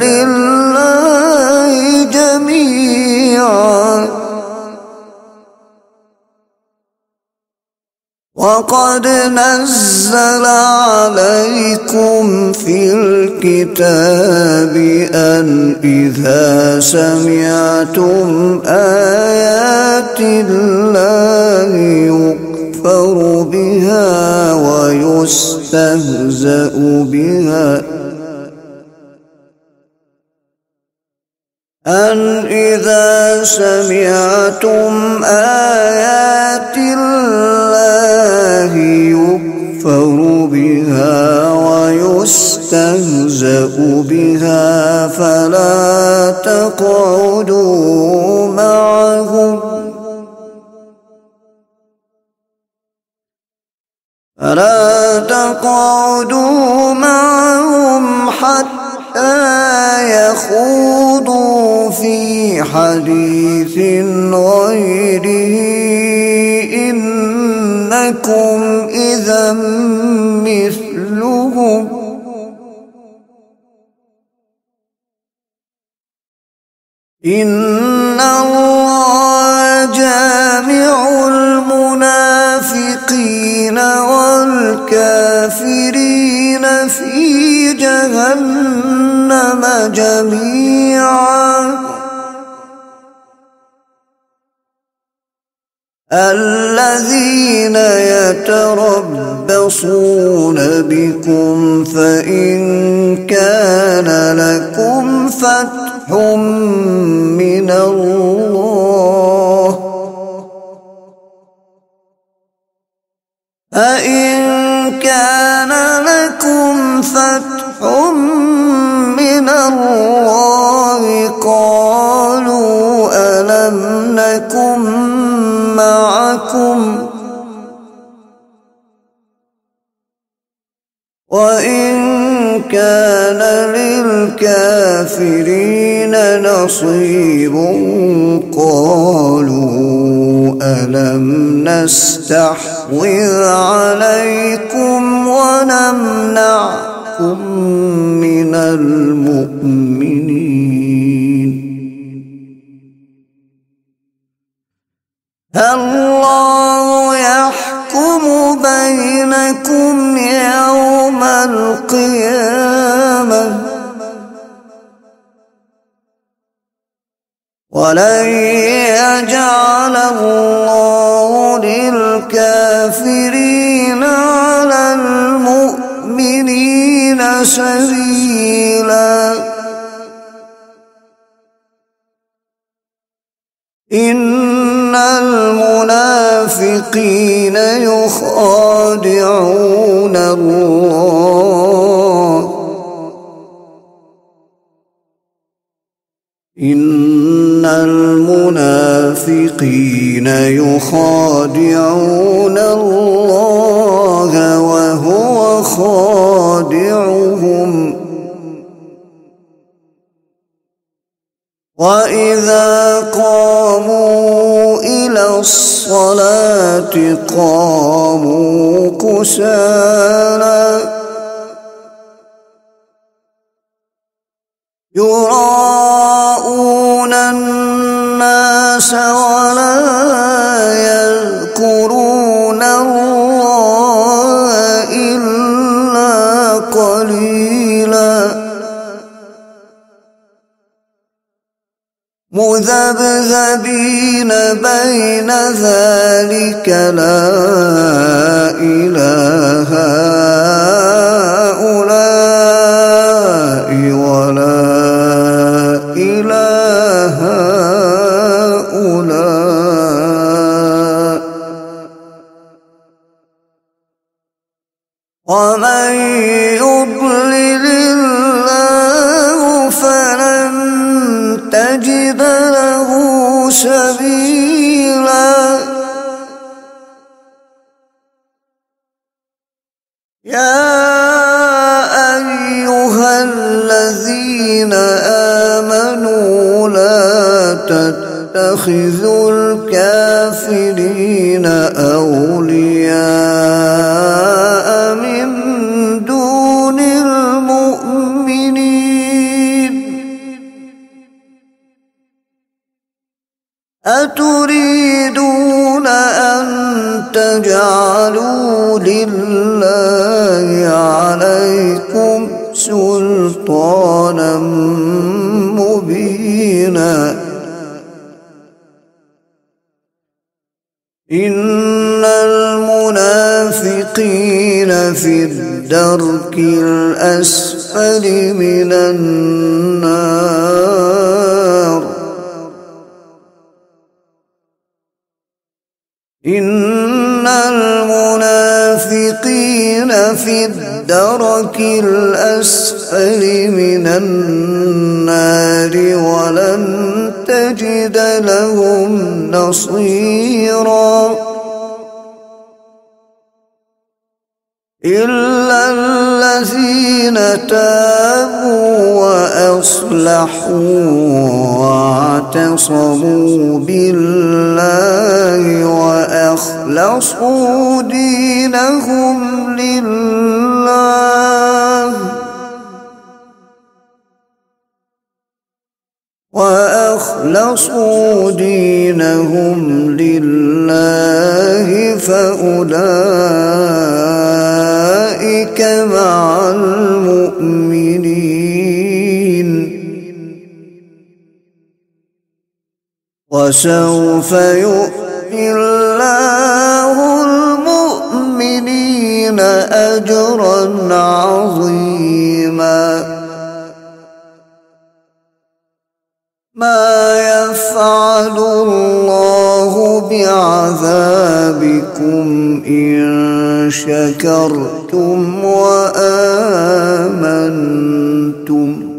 لله جميعا وقد نزل عليكم في الكتاب أن إذا سمعتم آيات الله يكفر بها ويستهزأ بها أن إذا سمعتم آيات الله يكفر بها ويستهزأ بها فلا تقعدوا معهم فلا تقعدوا معهم حتى يخوضوا في حديث غيره إنكم إذا مثلهم إن الله جامع المنافقين والكافرين في جهنم جميعا الذين يتربصون بكم فإن كان لكم فتح من الله فإن كان لكم فتح من الله قالوا ألم نكن معكم وإن كان للكافرين نصيب قالوا ألم نستحوذ عليكم ونمنعكم من المؤمنين الله يحكم بينكم يوم القيامة ولن يجعل الله للكافرين على المؤمنين سبيلا إن المنافقين يخادعون الله إن المنافقين يخادعون الله وهو خادعهم وإذا قاموا إلى الصلاة قاموا كسالى يراءون الناس ولا يذكرون الله إلا قليلا مذبذبين بين ذلك لا إله هؤلاء ولا إله هؤلاء ومن يضلل الله فلن تجد له سبيلا يا أيها الذين آمنوا لا تتخذوا الكافرين أولياء من دون المؤمنين أتريدون أن تجعلوا لله عليكم سلطانا مبينا إن المنافقين في الدرك الأسفل من النار إن المنافقين في الدرك الأسفل من النار ولن تجد لهم نصيرا إلا الذين تابوا وأصلحوا واعتصموا بالله وأخلصوا دينهم لله وأخلصوا دينهم لله فأولئك مع المؤمنين وسوف يؤتي الله المؤمنين أجرا عظيما ما يفعل الله بعذابكم إن شكرتم وآمنتم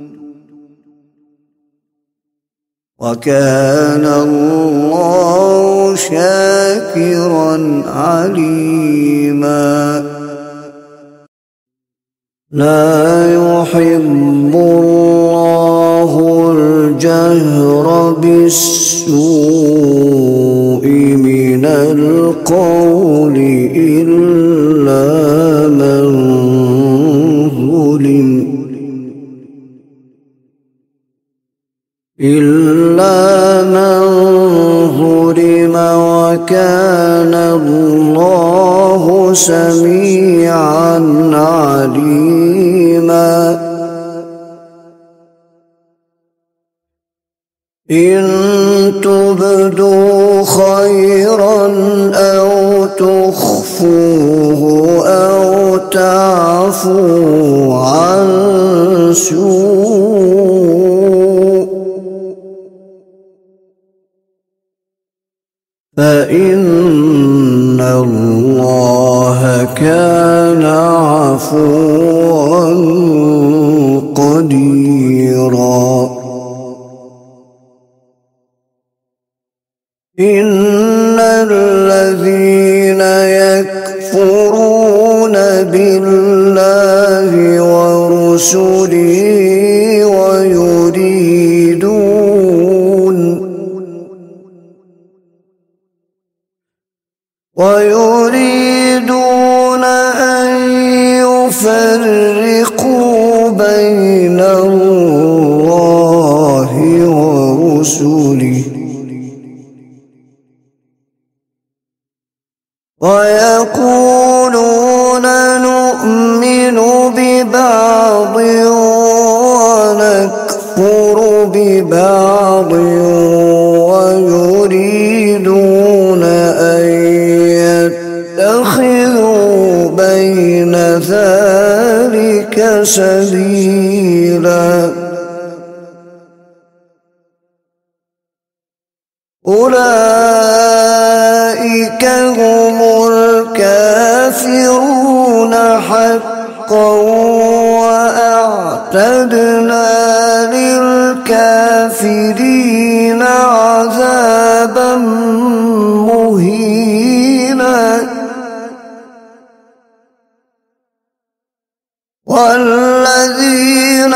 وكان الله شاكرا عليما لا يحب الله الجهر بالسوء من القول إلا من ظلم إلا من ظلم وكان الله سميعا عليما إن تبدوا خيرا أو تخفوه أو تعفوا عن سوء فإن الله كان عفوا قديرا إن الذين يكفرون بالله ورسله ويريدون ويريدون أن يفرقوا بين الله ورسله ويقولون نؤمن ببعض ونكفر ببعض ويريدون أن يتخذوا بين ذلك سبيلا أولئك هم الكافرون حقا وأعتدنا للكافرين عذابا مهينا والذين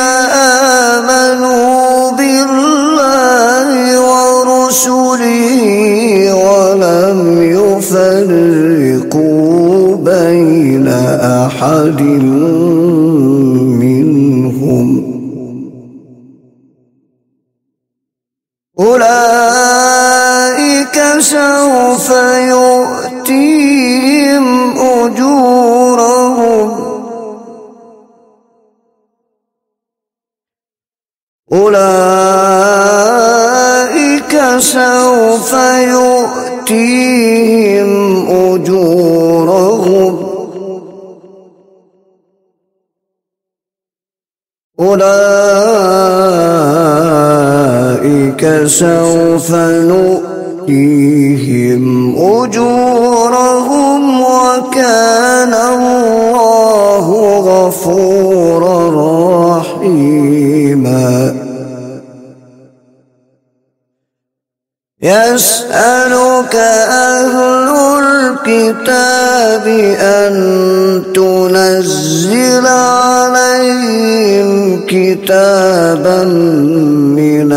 آمنوا بالله ورسله ولم يفرقوا بين أحد منهم أولئك سوف يؤتيهم أجورهم أولئك سوف يؤتيهم أجورهم أولئك سوف نؤتيهم أجورهم وكان الله غفورا رحيما يسألك أهل الكتاب أن تنزل عليهم كتابا من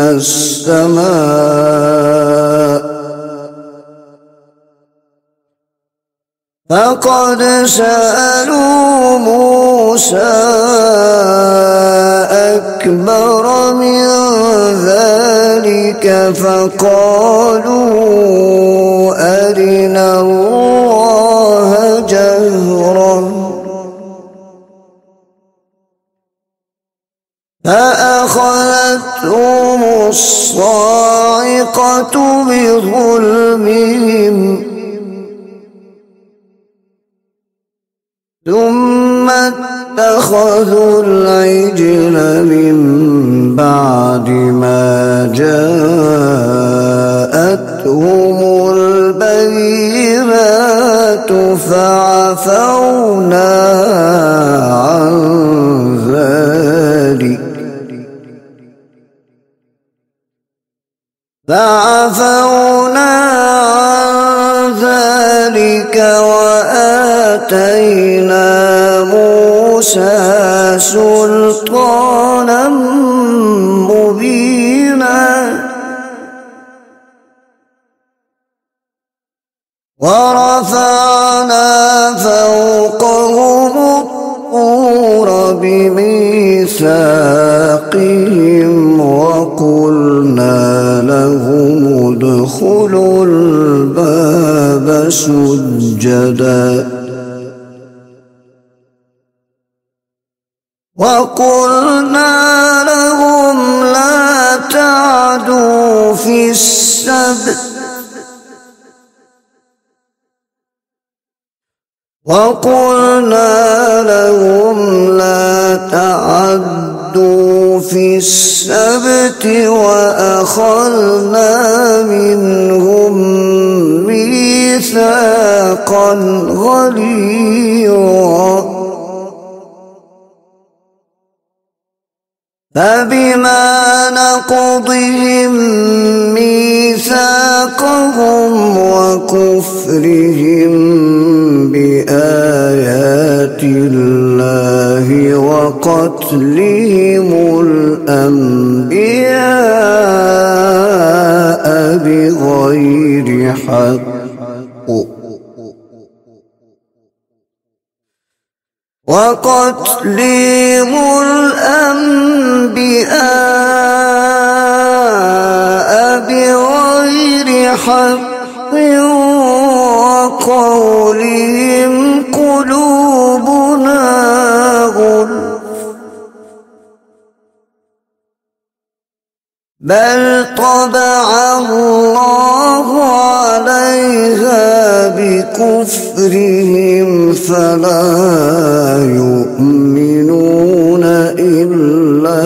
السماء فقد سألوا موسى أكبر من ذلك فقالوا أرنا الله جهرا فأخذتهم الصاعقة بظلمهم ثم اتخذوا العجل من بعد ما جاءتهم البينات فعفونا عن ذلك فعفونا عن ذلك وآتينا موسى سلطانا مبينا ورفعنا فوقهم الطور بميثاقهم وقلنا لهم ادخلوا الباب سجدا وقلنا لهم لا تعدوا في السبت وقلنا لهم لا تعدوا في السبت وأخذنا منهم ميثاقا غليظا فبما نقضهم ميثاقهم وكفرهم بآيات آيات الله وقتلهم الأنبياء بغير حق وقتلهم الأنبياء بغير حق وقولهم قلوبنا غلف بل طبع الله عليها بكفرهم فلا يؤمنون إلا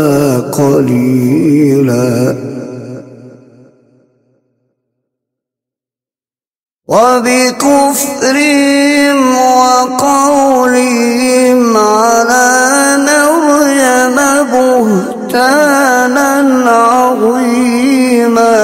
قليلا وبكفرهم وقولهم على مريم بهتانا عظيما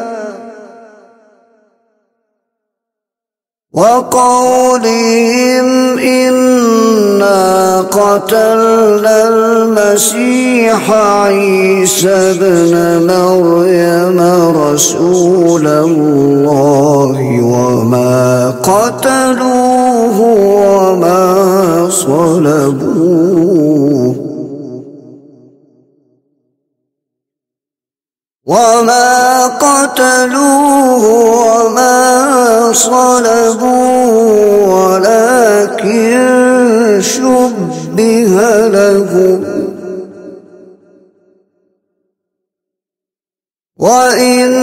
وقولهم إنا قتلنا المسيح عيسى ابن مريم رسول الله وما قتلوه وما صلبوه وما قتلوه وما صلبوه ولكن شبه لهم وإن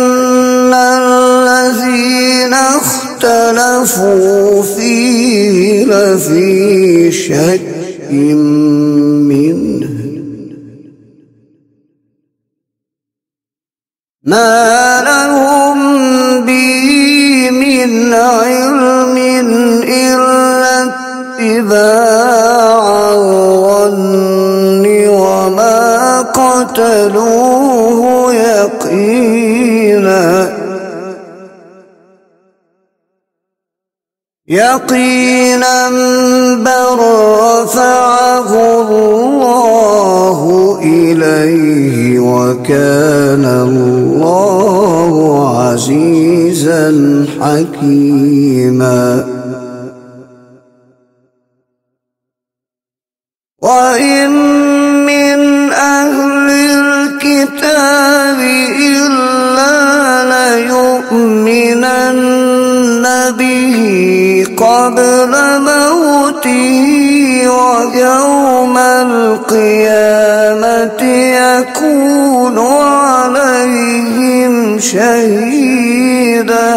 الذين اختلفوا فيه لفي شك منه ما لهم به من علم إلا اتباع الظن وما قتلوه يقينا يقينا بل رفعه الله إليه وكان الله عزيزا حكيما وإن من أهل الكتاب إلا ليؤمنن به قبل موته ويوم القيامة يكون عليهم شهيدا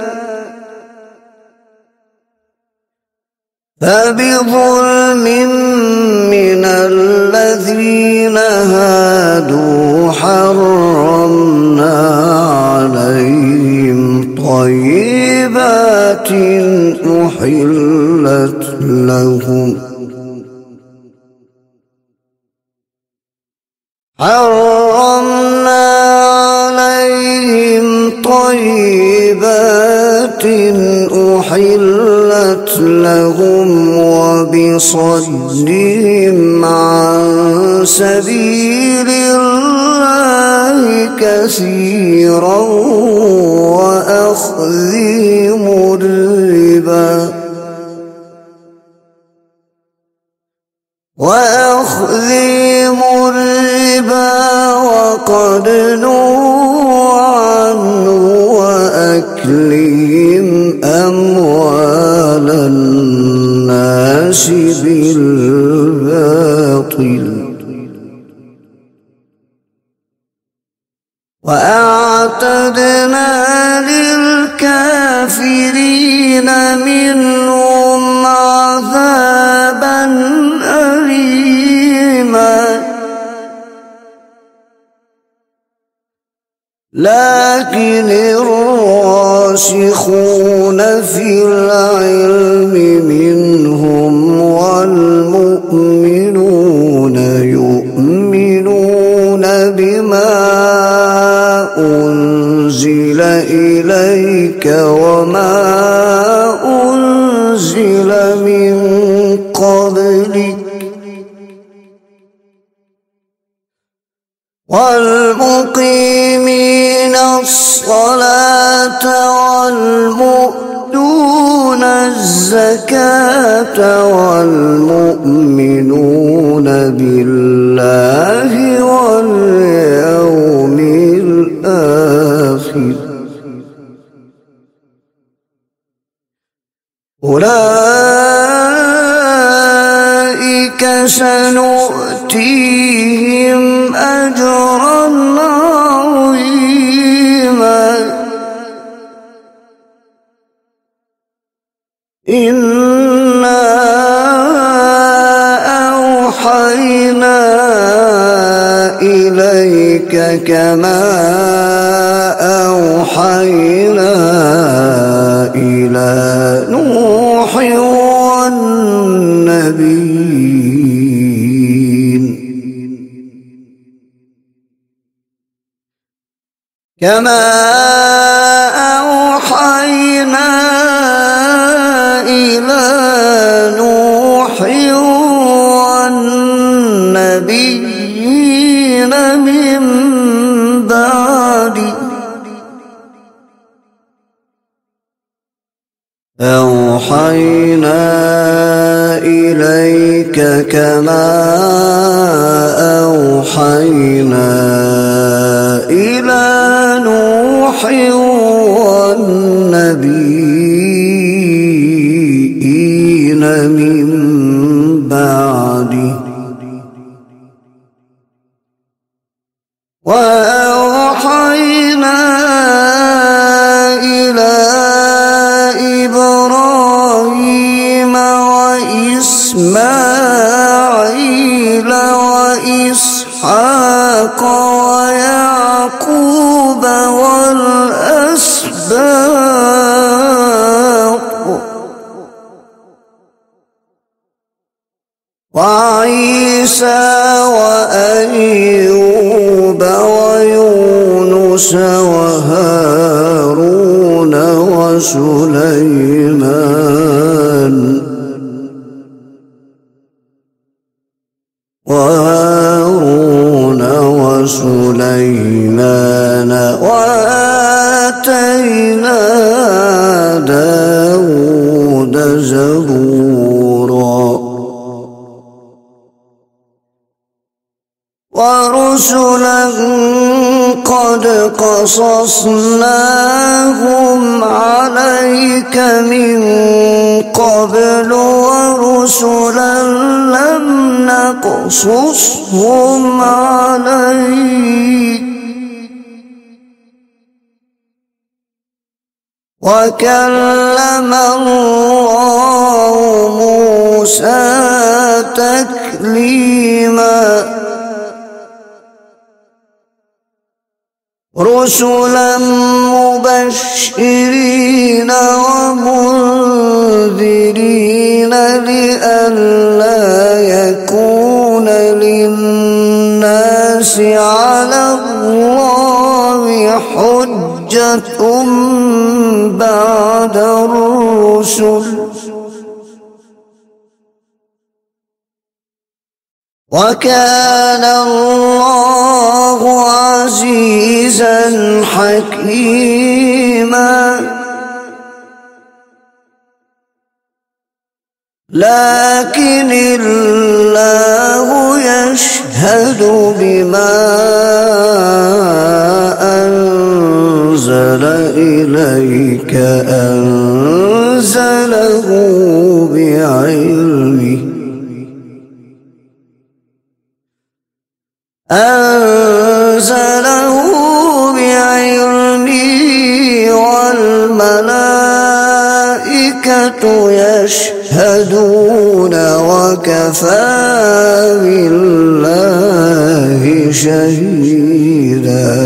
فبظلم من الذين هادوا حرمنا عليهم طيبات أحلت لهم حرمنا عليهم طيبات أحلت لهم وبصدهم عن سبيل الله كثيرا وأخذهم الربا وأخذهم الربا وقد نهوا عنه وأكلهم أموال الناس بالباطل وأعتدنا للكافرين منهم عذابا أليما لكن الراسخون في العلم منهم والمؤمنون يؤمنون بما أنزل إليك وما أنزل من قبلك والمقيمين الصلاة والمؤتون الزكاة والمؤمنون بالله واليوم الآخر أولئك سنؤتيهم أجرا عظيما إنا أوحينا إليك كما أوحينا إلى نوح والنبيين كما أوحينا إلى نوح والنبيين من بعده أوحينا إليك كما أوحينا إلى نوح والنبيين من بعده وأوحينا إلى إبراهيم وإسماعيل وإسحاق ويعقوب والأسباط وعيسى وأيوب ويونس وهارون وسليمان وهارون وسليمان وآتينا داود زبورا ورسلا قد قصصناهم عليك من قبل ورسلا لم نقصصهم عليك وكلم الله موسى تكليما رسلا مبشرين ومنذرين لئلا يكون للناس على الله حجة بعد الرسل وكان الله عزيزا حكيما لكن الله يشهد بما أنزل إليك أنزله بعلمه أنزله بعلمه والملائكة يشهدون وكفى بالله شهيدا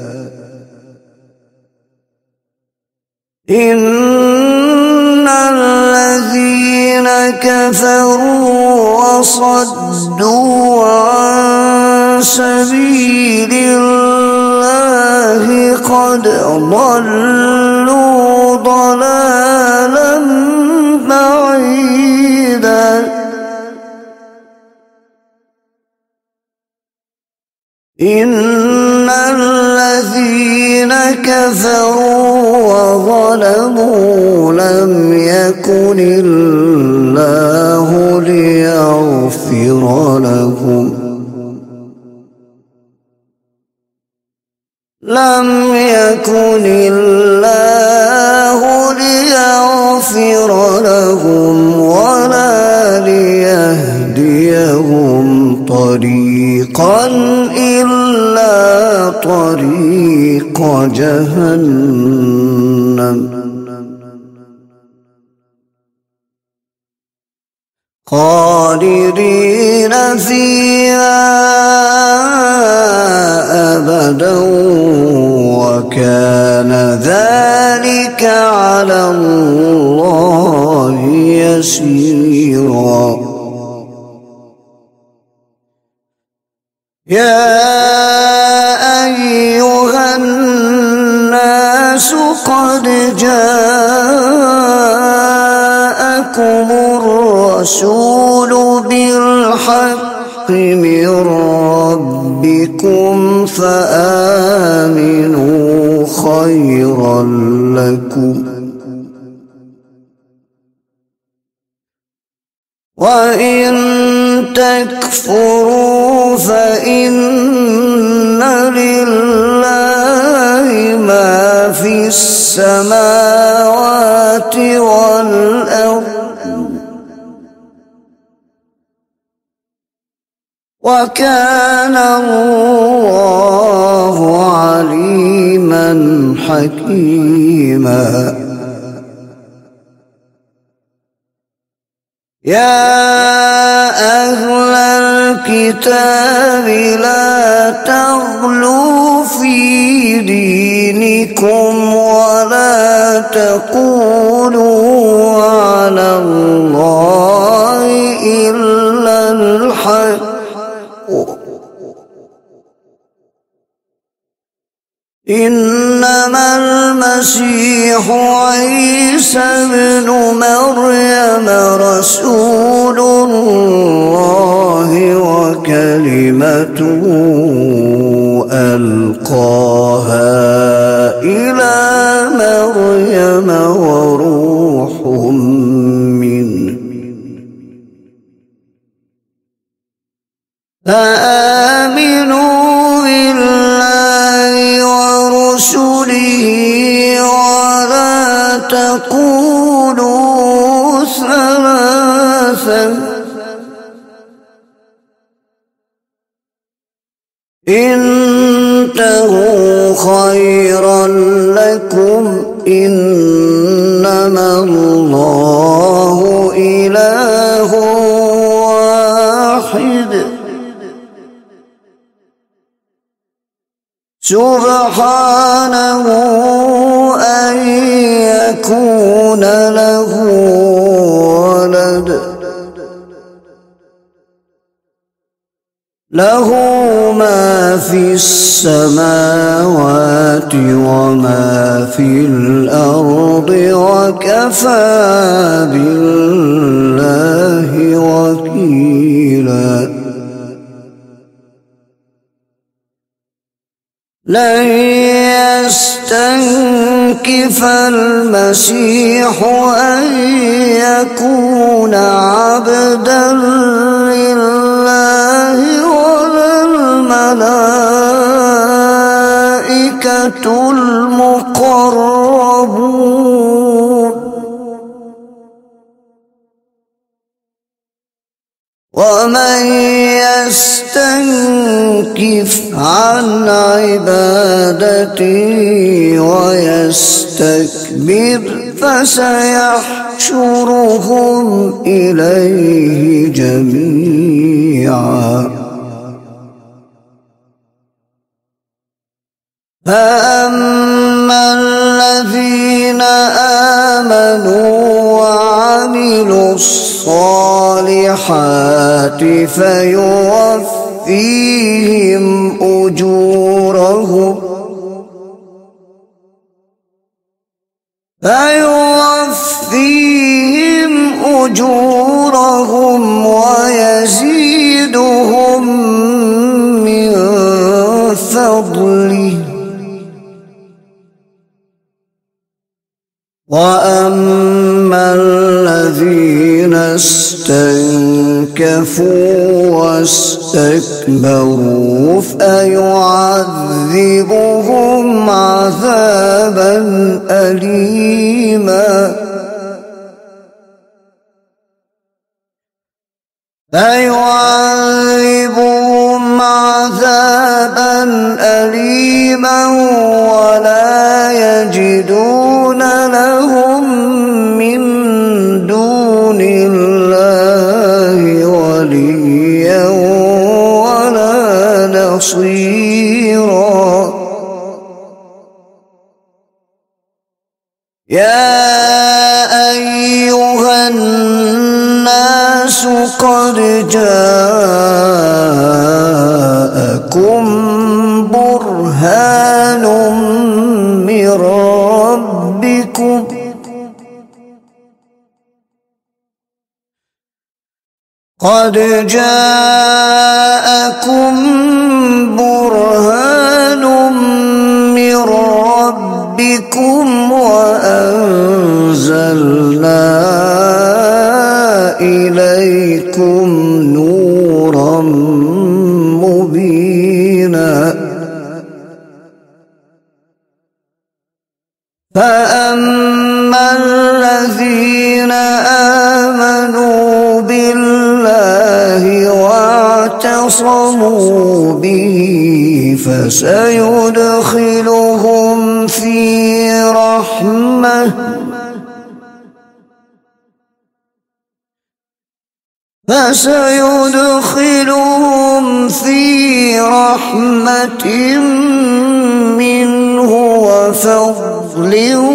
إن الذين كفروا وصدوا عن سبيل الله قد ضلوا ضلالا بعيدا إن الذين كفروا وظلموا لم يكن الله ليغفر لهم لم يكن الله ليغفر لهم ولا ليهديهم طريقا إلا طريق جهنم خالدين فيها أبدا وكان ذلك على الله يسيرا يا أيها الناس قد جاءكم الرسول بالحق من ربكم فآمنوا خيرا لكم وإن تكفروا فإن لله ما في السماوات والأرض وكان الله عليما حكيما يا أهل الكتاب لا تغلوا في دينكم ولا تقولوا على الله إلا الحق إنما المسيح عيسى ابن مريم رسول الله وكلمته ألقاها إلى مريم وروح منه فآمنوا بالله ورسله ولا تقولوا ثلاثا انتهوا خيرا لكم إنما الله إله واحد سبحانه أن يكون له ولد له ما في السماوات وما في الأرض وكفى بالله وكيلا لن يستنكف المسيح أن يكون عبدا لله ولا الملائكة المقربون ومن يستنكف عن عبادتي ويستكبر فسيحشرهم إليه جميعا فأما الذين آمنوا وعملوا الصالحات فيوفيهم أجورهم فيوفيهم أجورهم ويزيدهم من اسْتَنكَفُوا وَاسْتَكْبَرُوا فَيُعَذِّبُهُمْ عَذَابًا أَلِيمًا فَيُعَذِّبُهُمْ عَذَابًا أَلِيمًا وَلَا يَجِدُونَ لَهُم مِّن دُونِ اللَّهِ وَلِيًّا وَلَا نَصِيرًا يَا أَيُّهَا النَّاسُ قَدْ جَاءَكُم بُرْهَانٌ مِّن رَّبِّكُمْ قَدْ جَاءَكُم بُرْهَانٌ مِّن رَّبِّكُمْ وَأَنزَلْنَا إِلَيْكُمْ نُورًا مُبِينًا فَأَمَّا الَّذِينَ آمَنُوا بِاللَّهِ وَاعْتَصَمُوا بِهِ فَسَيُدْخِلُهُمْ فِي رَحْمَةٍ فَسَيُدْخِلُهُمْ فِي رَحْمَةٍ مِّنْهُ وَفَضْلٍ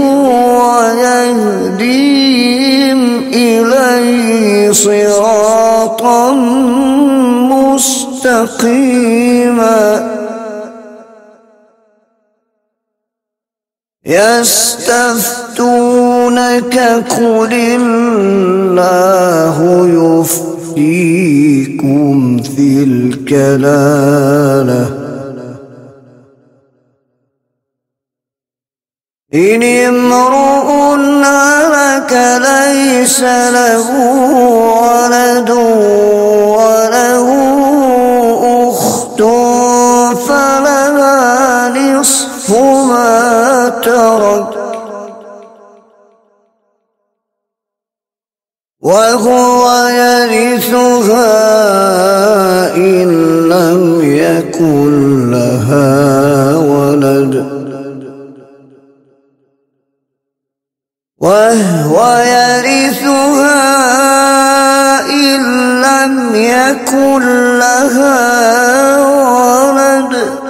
وَيَهْدِيهِمْ إِلَيْهِ صِرَاطًا مُّسْتَقِيمًا يَسْتَفْتُونَكَ قُلِ اللَّهُ يُفْتِيكُمْ فِي الْكَلَالَةِ إِنِ امْرُؤٌ هَلَكَ لَيْسَ لَهُ وَلَدٌ وَلَهُ أُخْتٌ فَلَهَا نِصْفُ مَا تَرَكَ وَهُوَ يَرِثُهَا إِن لَّمْ يَكُن لَّهَا وَلَدٌ وَهُوَ يَرِثُهَا إِن لَّمْ يَكُن لَّهَا وَلَدٌ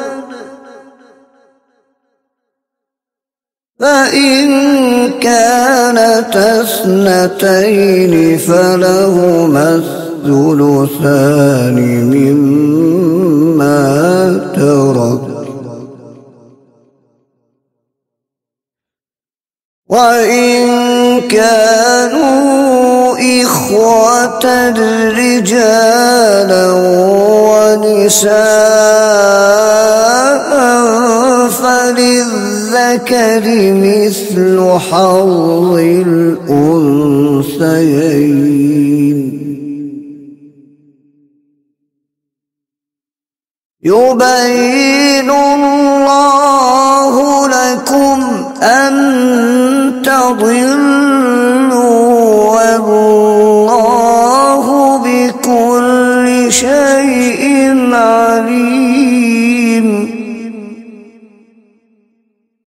فَإِن كَانَتَا اثْنَتَيْنِ فَلَهُمَا الثُّلُثَانِ مِمَّا تَرَكَ وَإِن كَانُوا إِخْوَةً رِّجَالًا وَنِسَاءً فَلِلذَّكَرِ مِثْلُ حَظِّ الْأُنثَيَيْنِ يُبَيِّنُ اللَّهُ لَكُمْ أَن تَضِلُّوا وَاللَّهُ بِكُلِّ شَيْءٍ عَلِيمٌ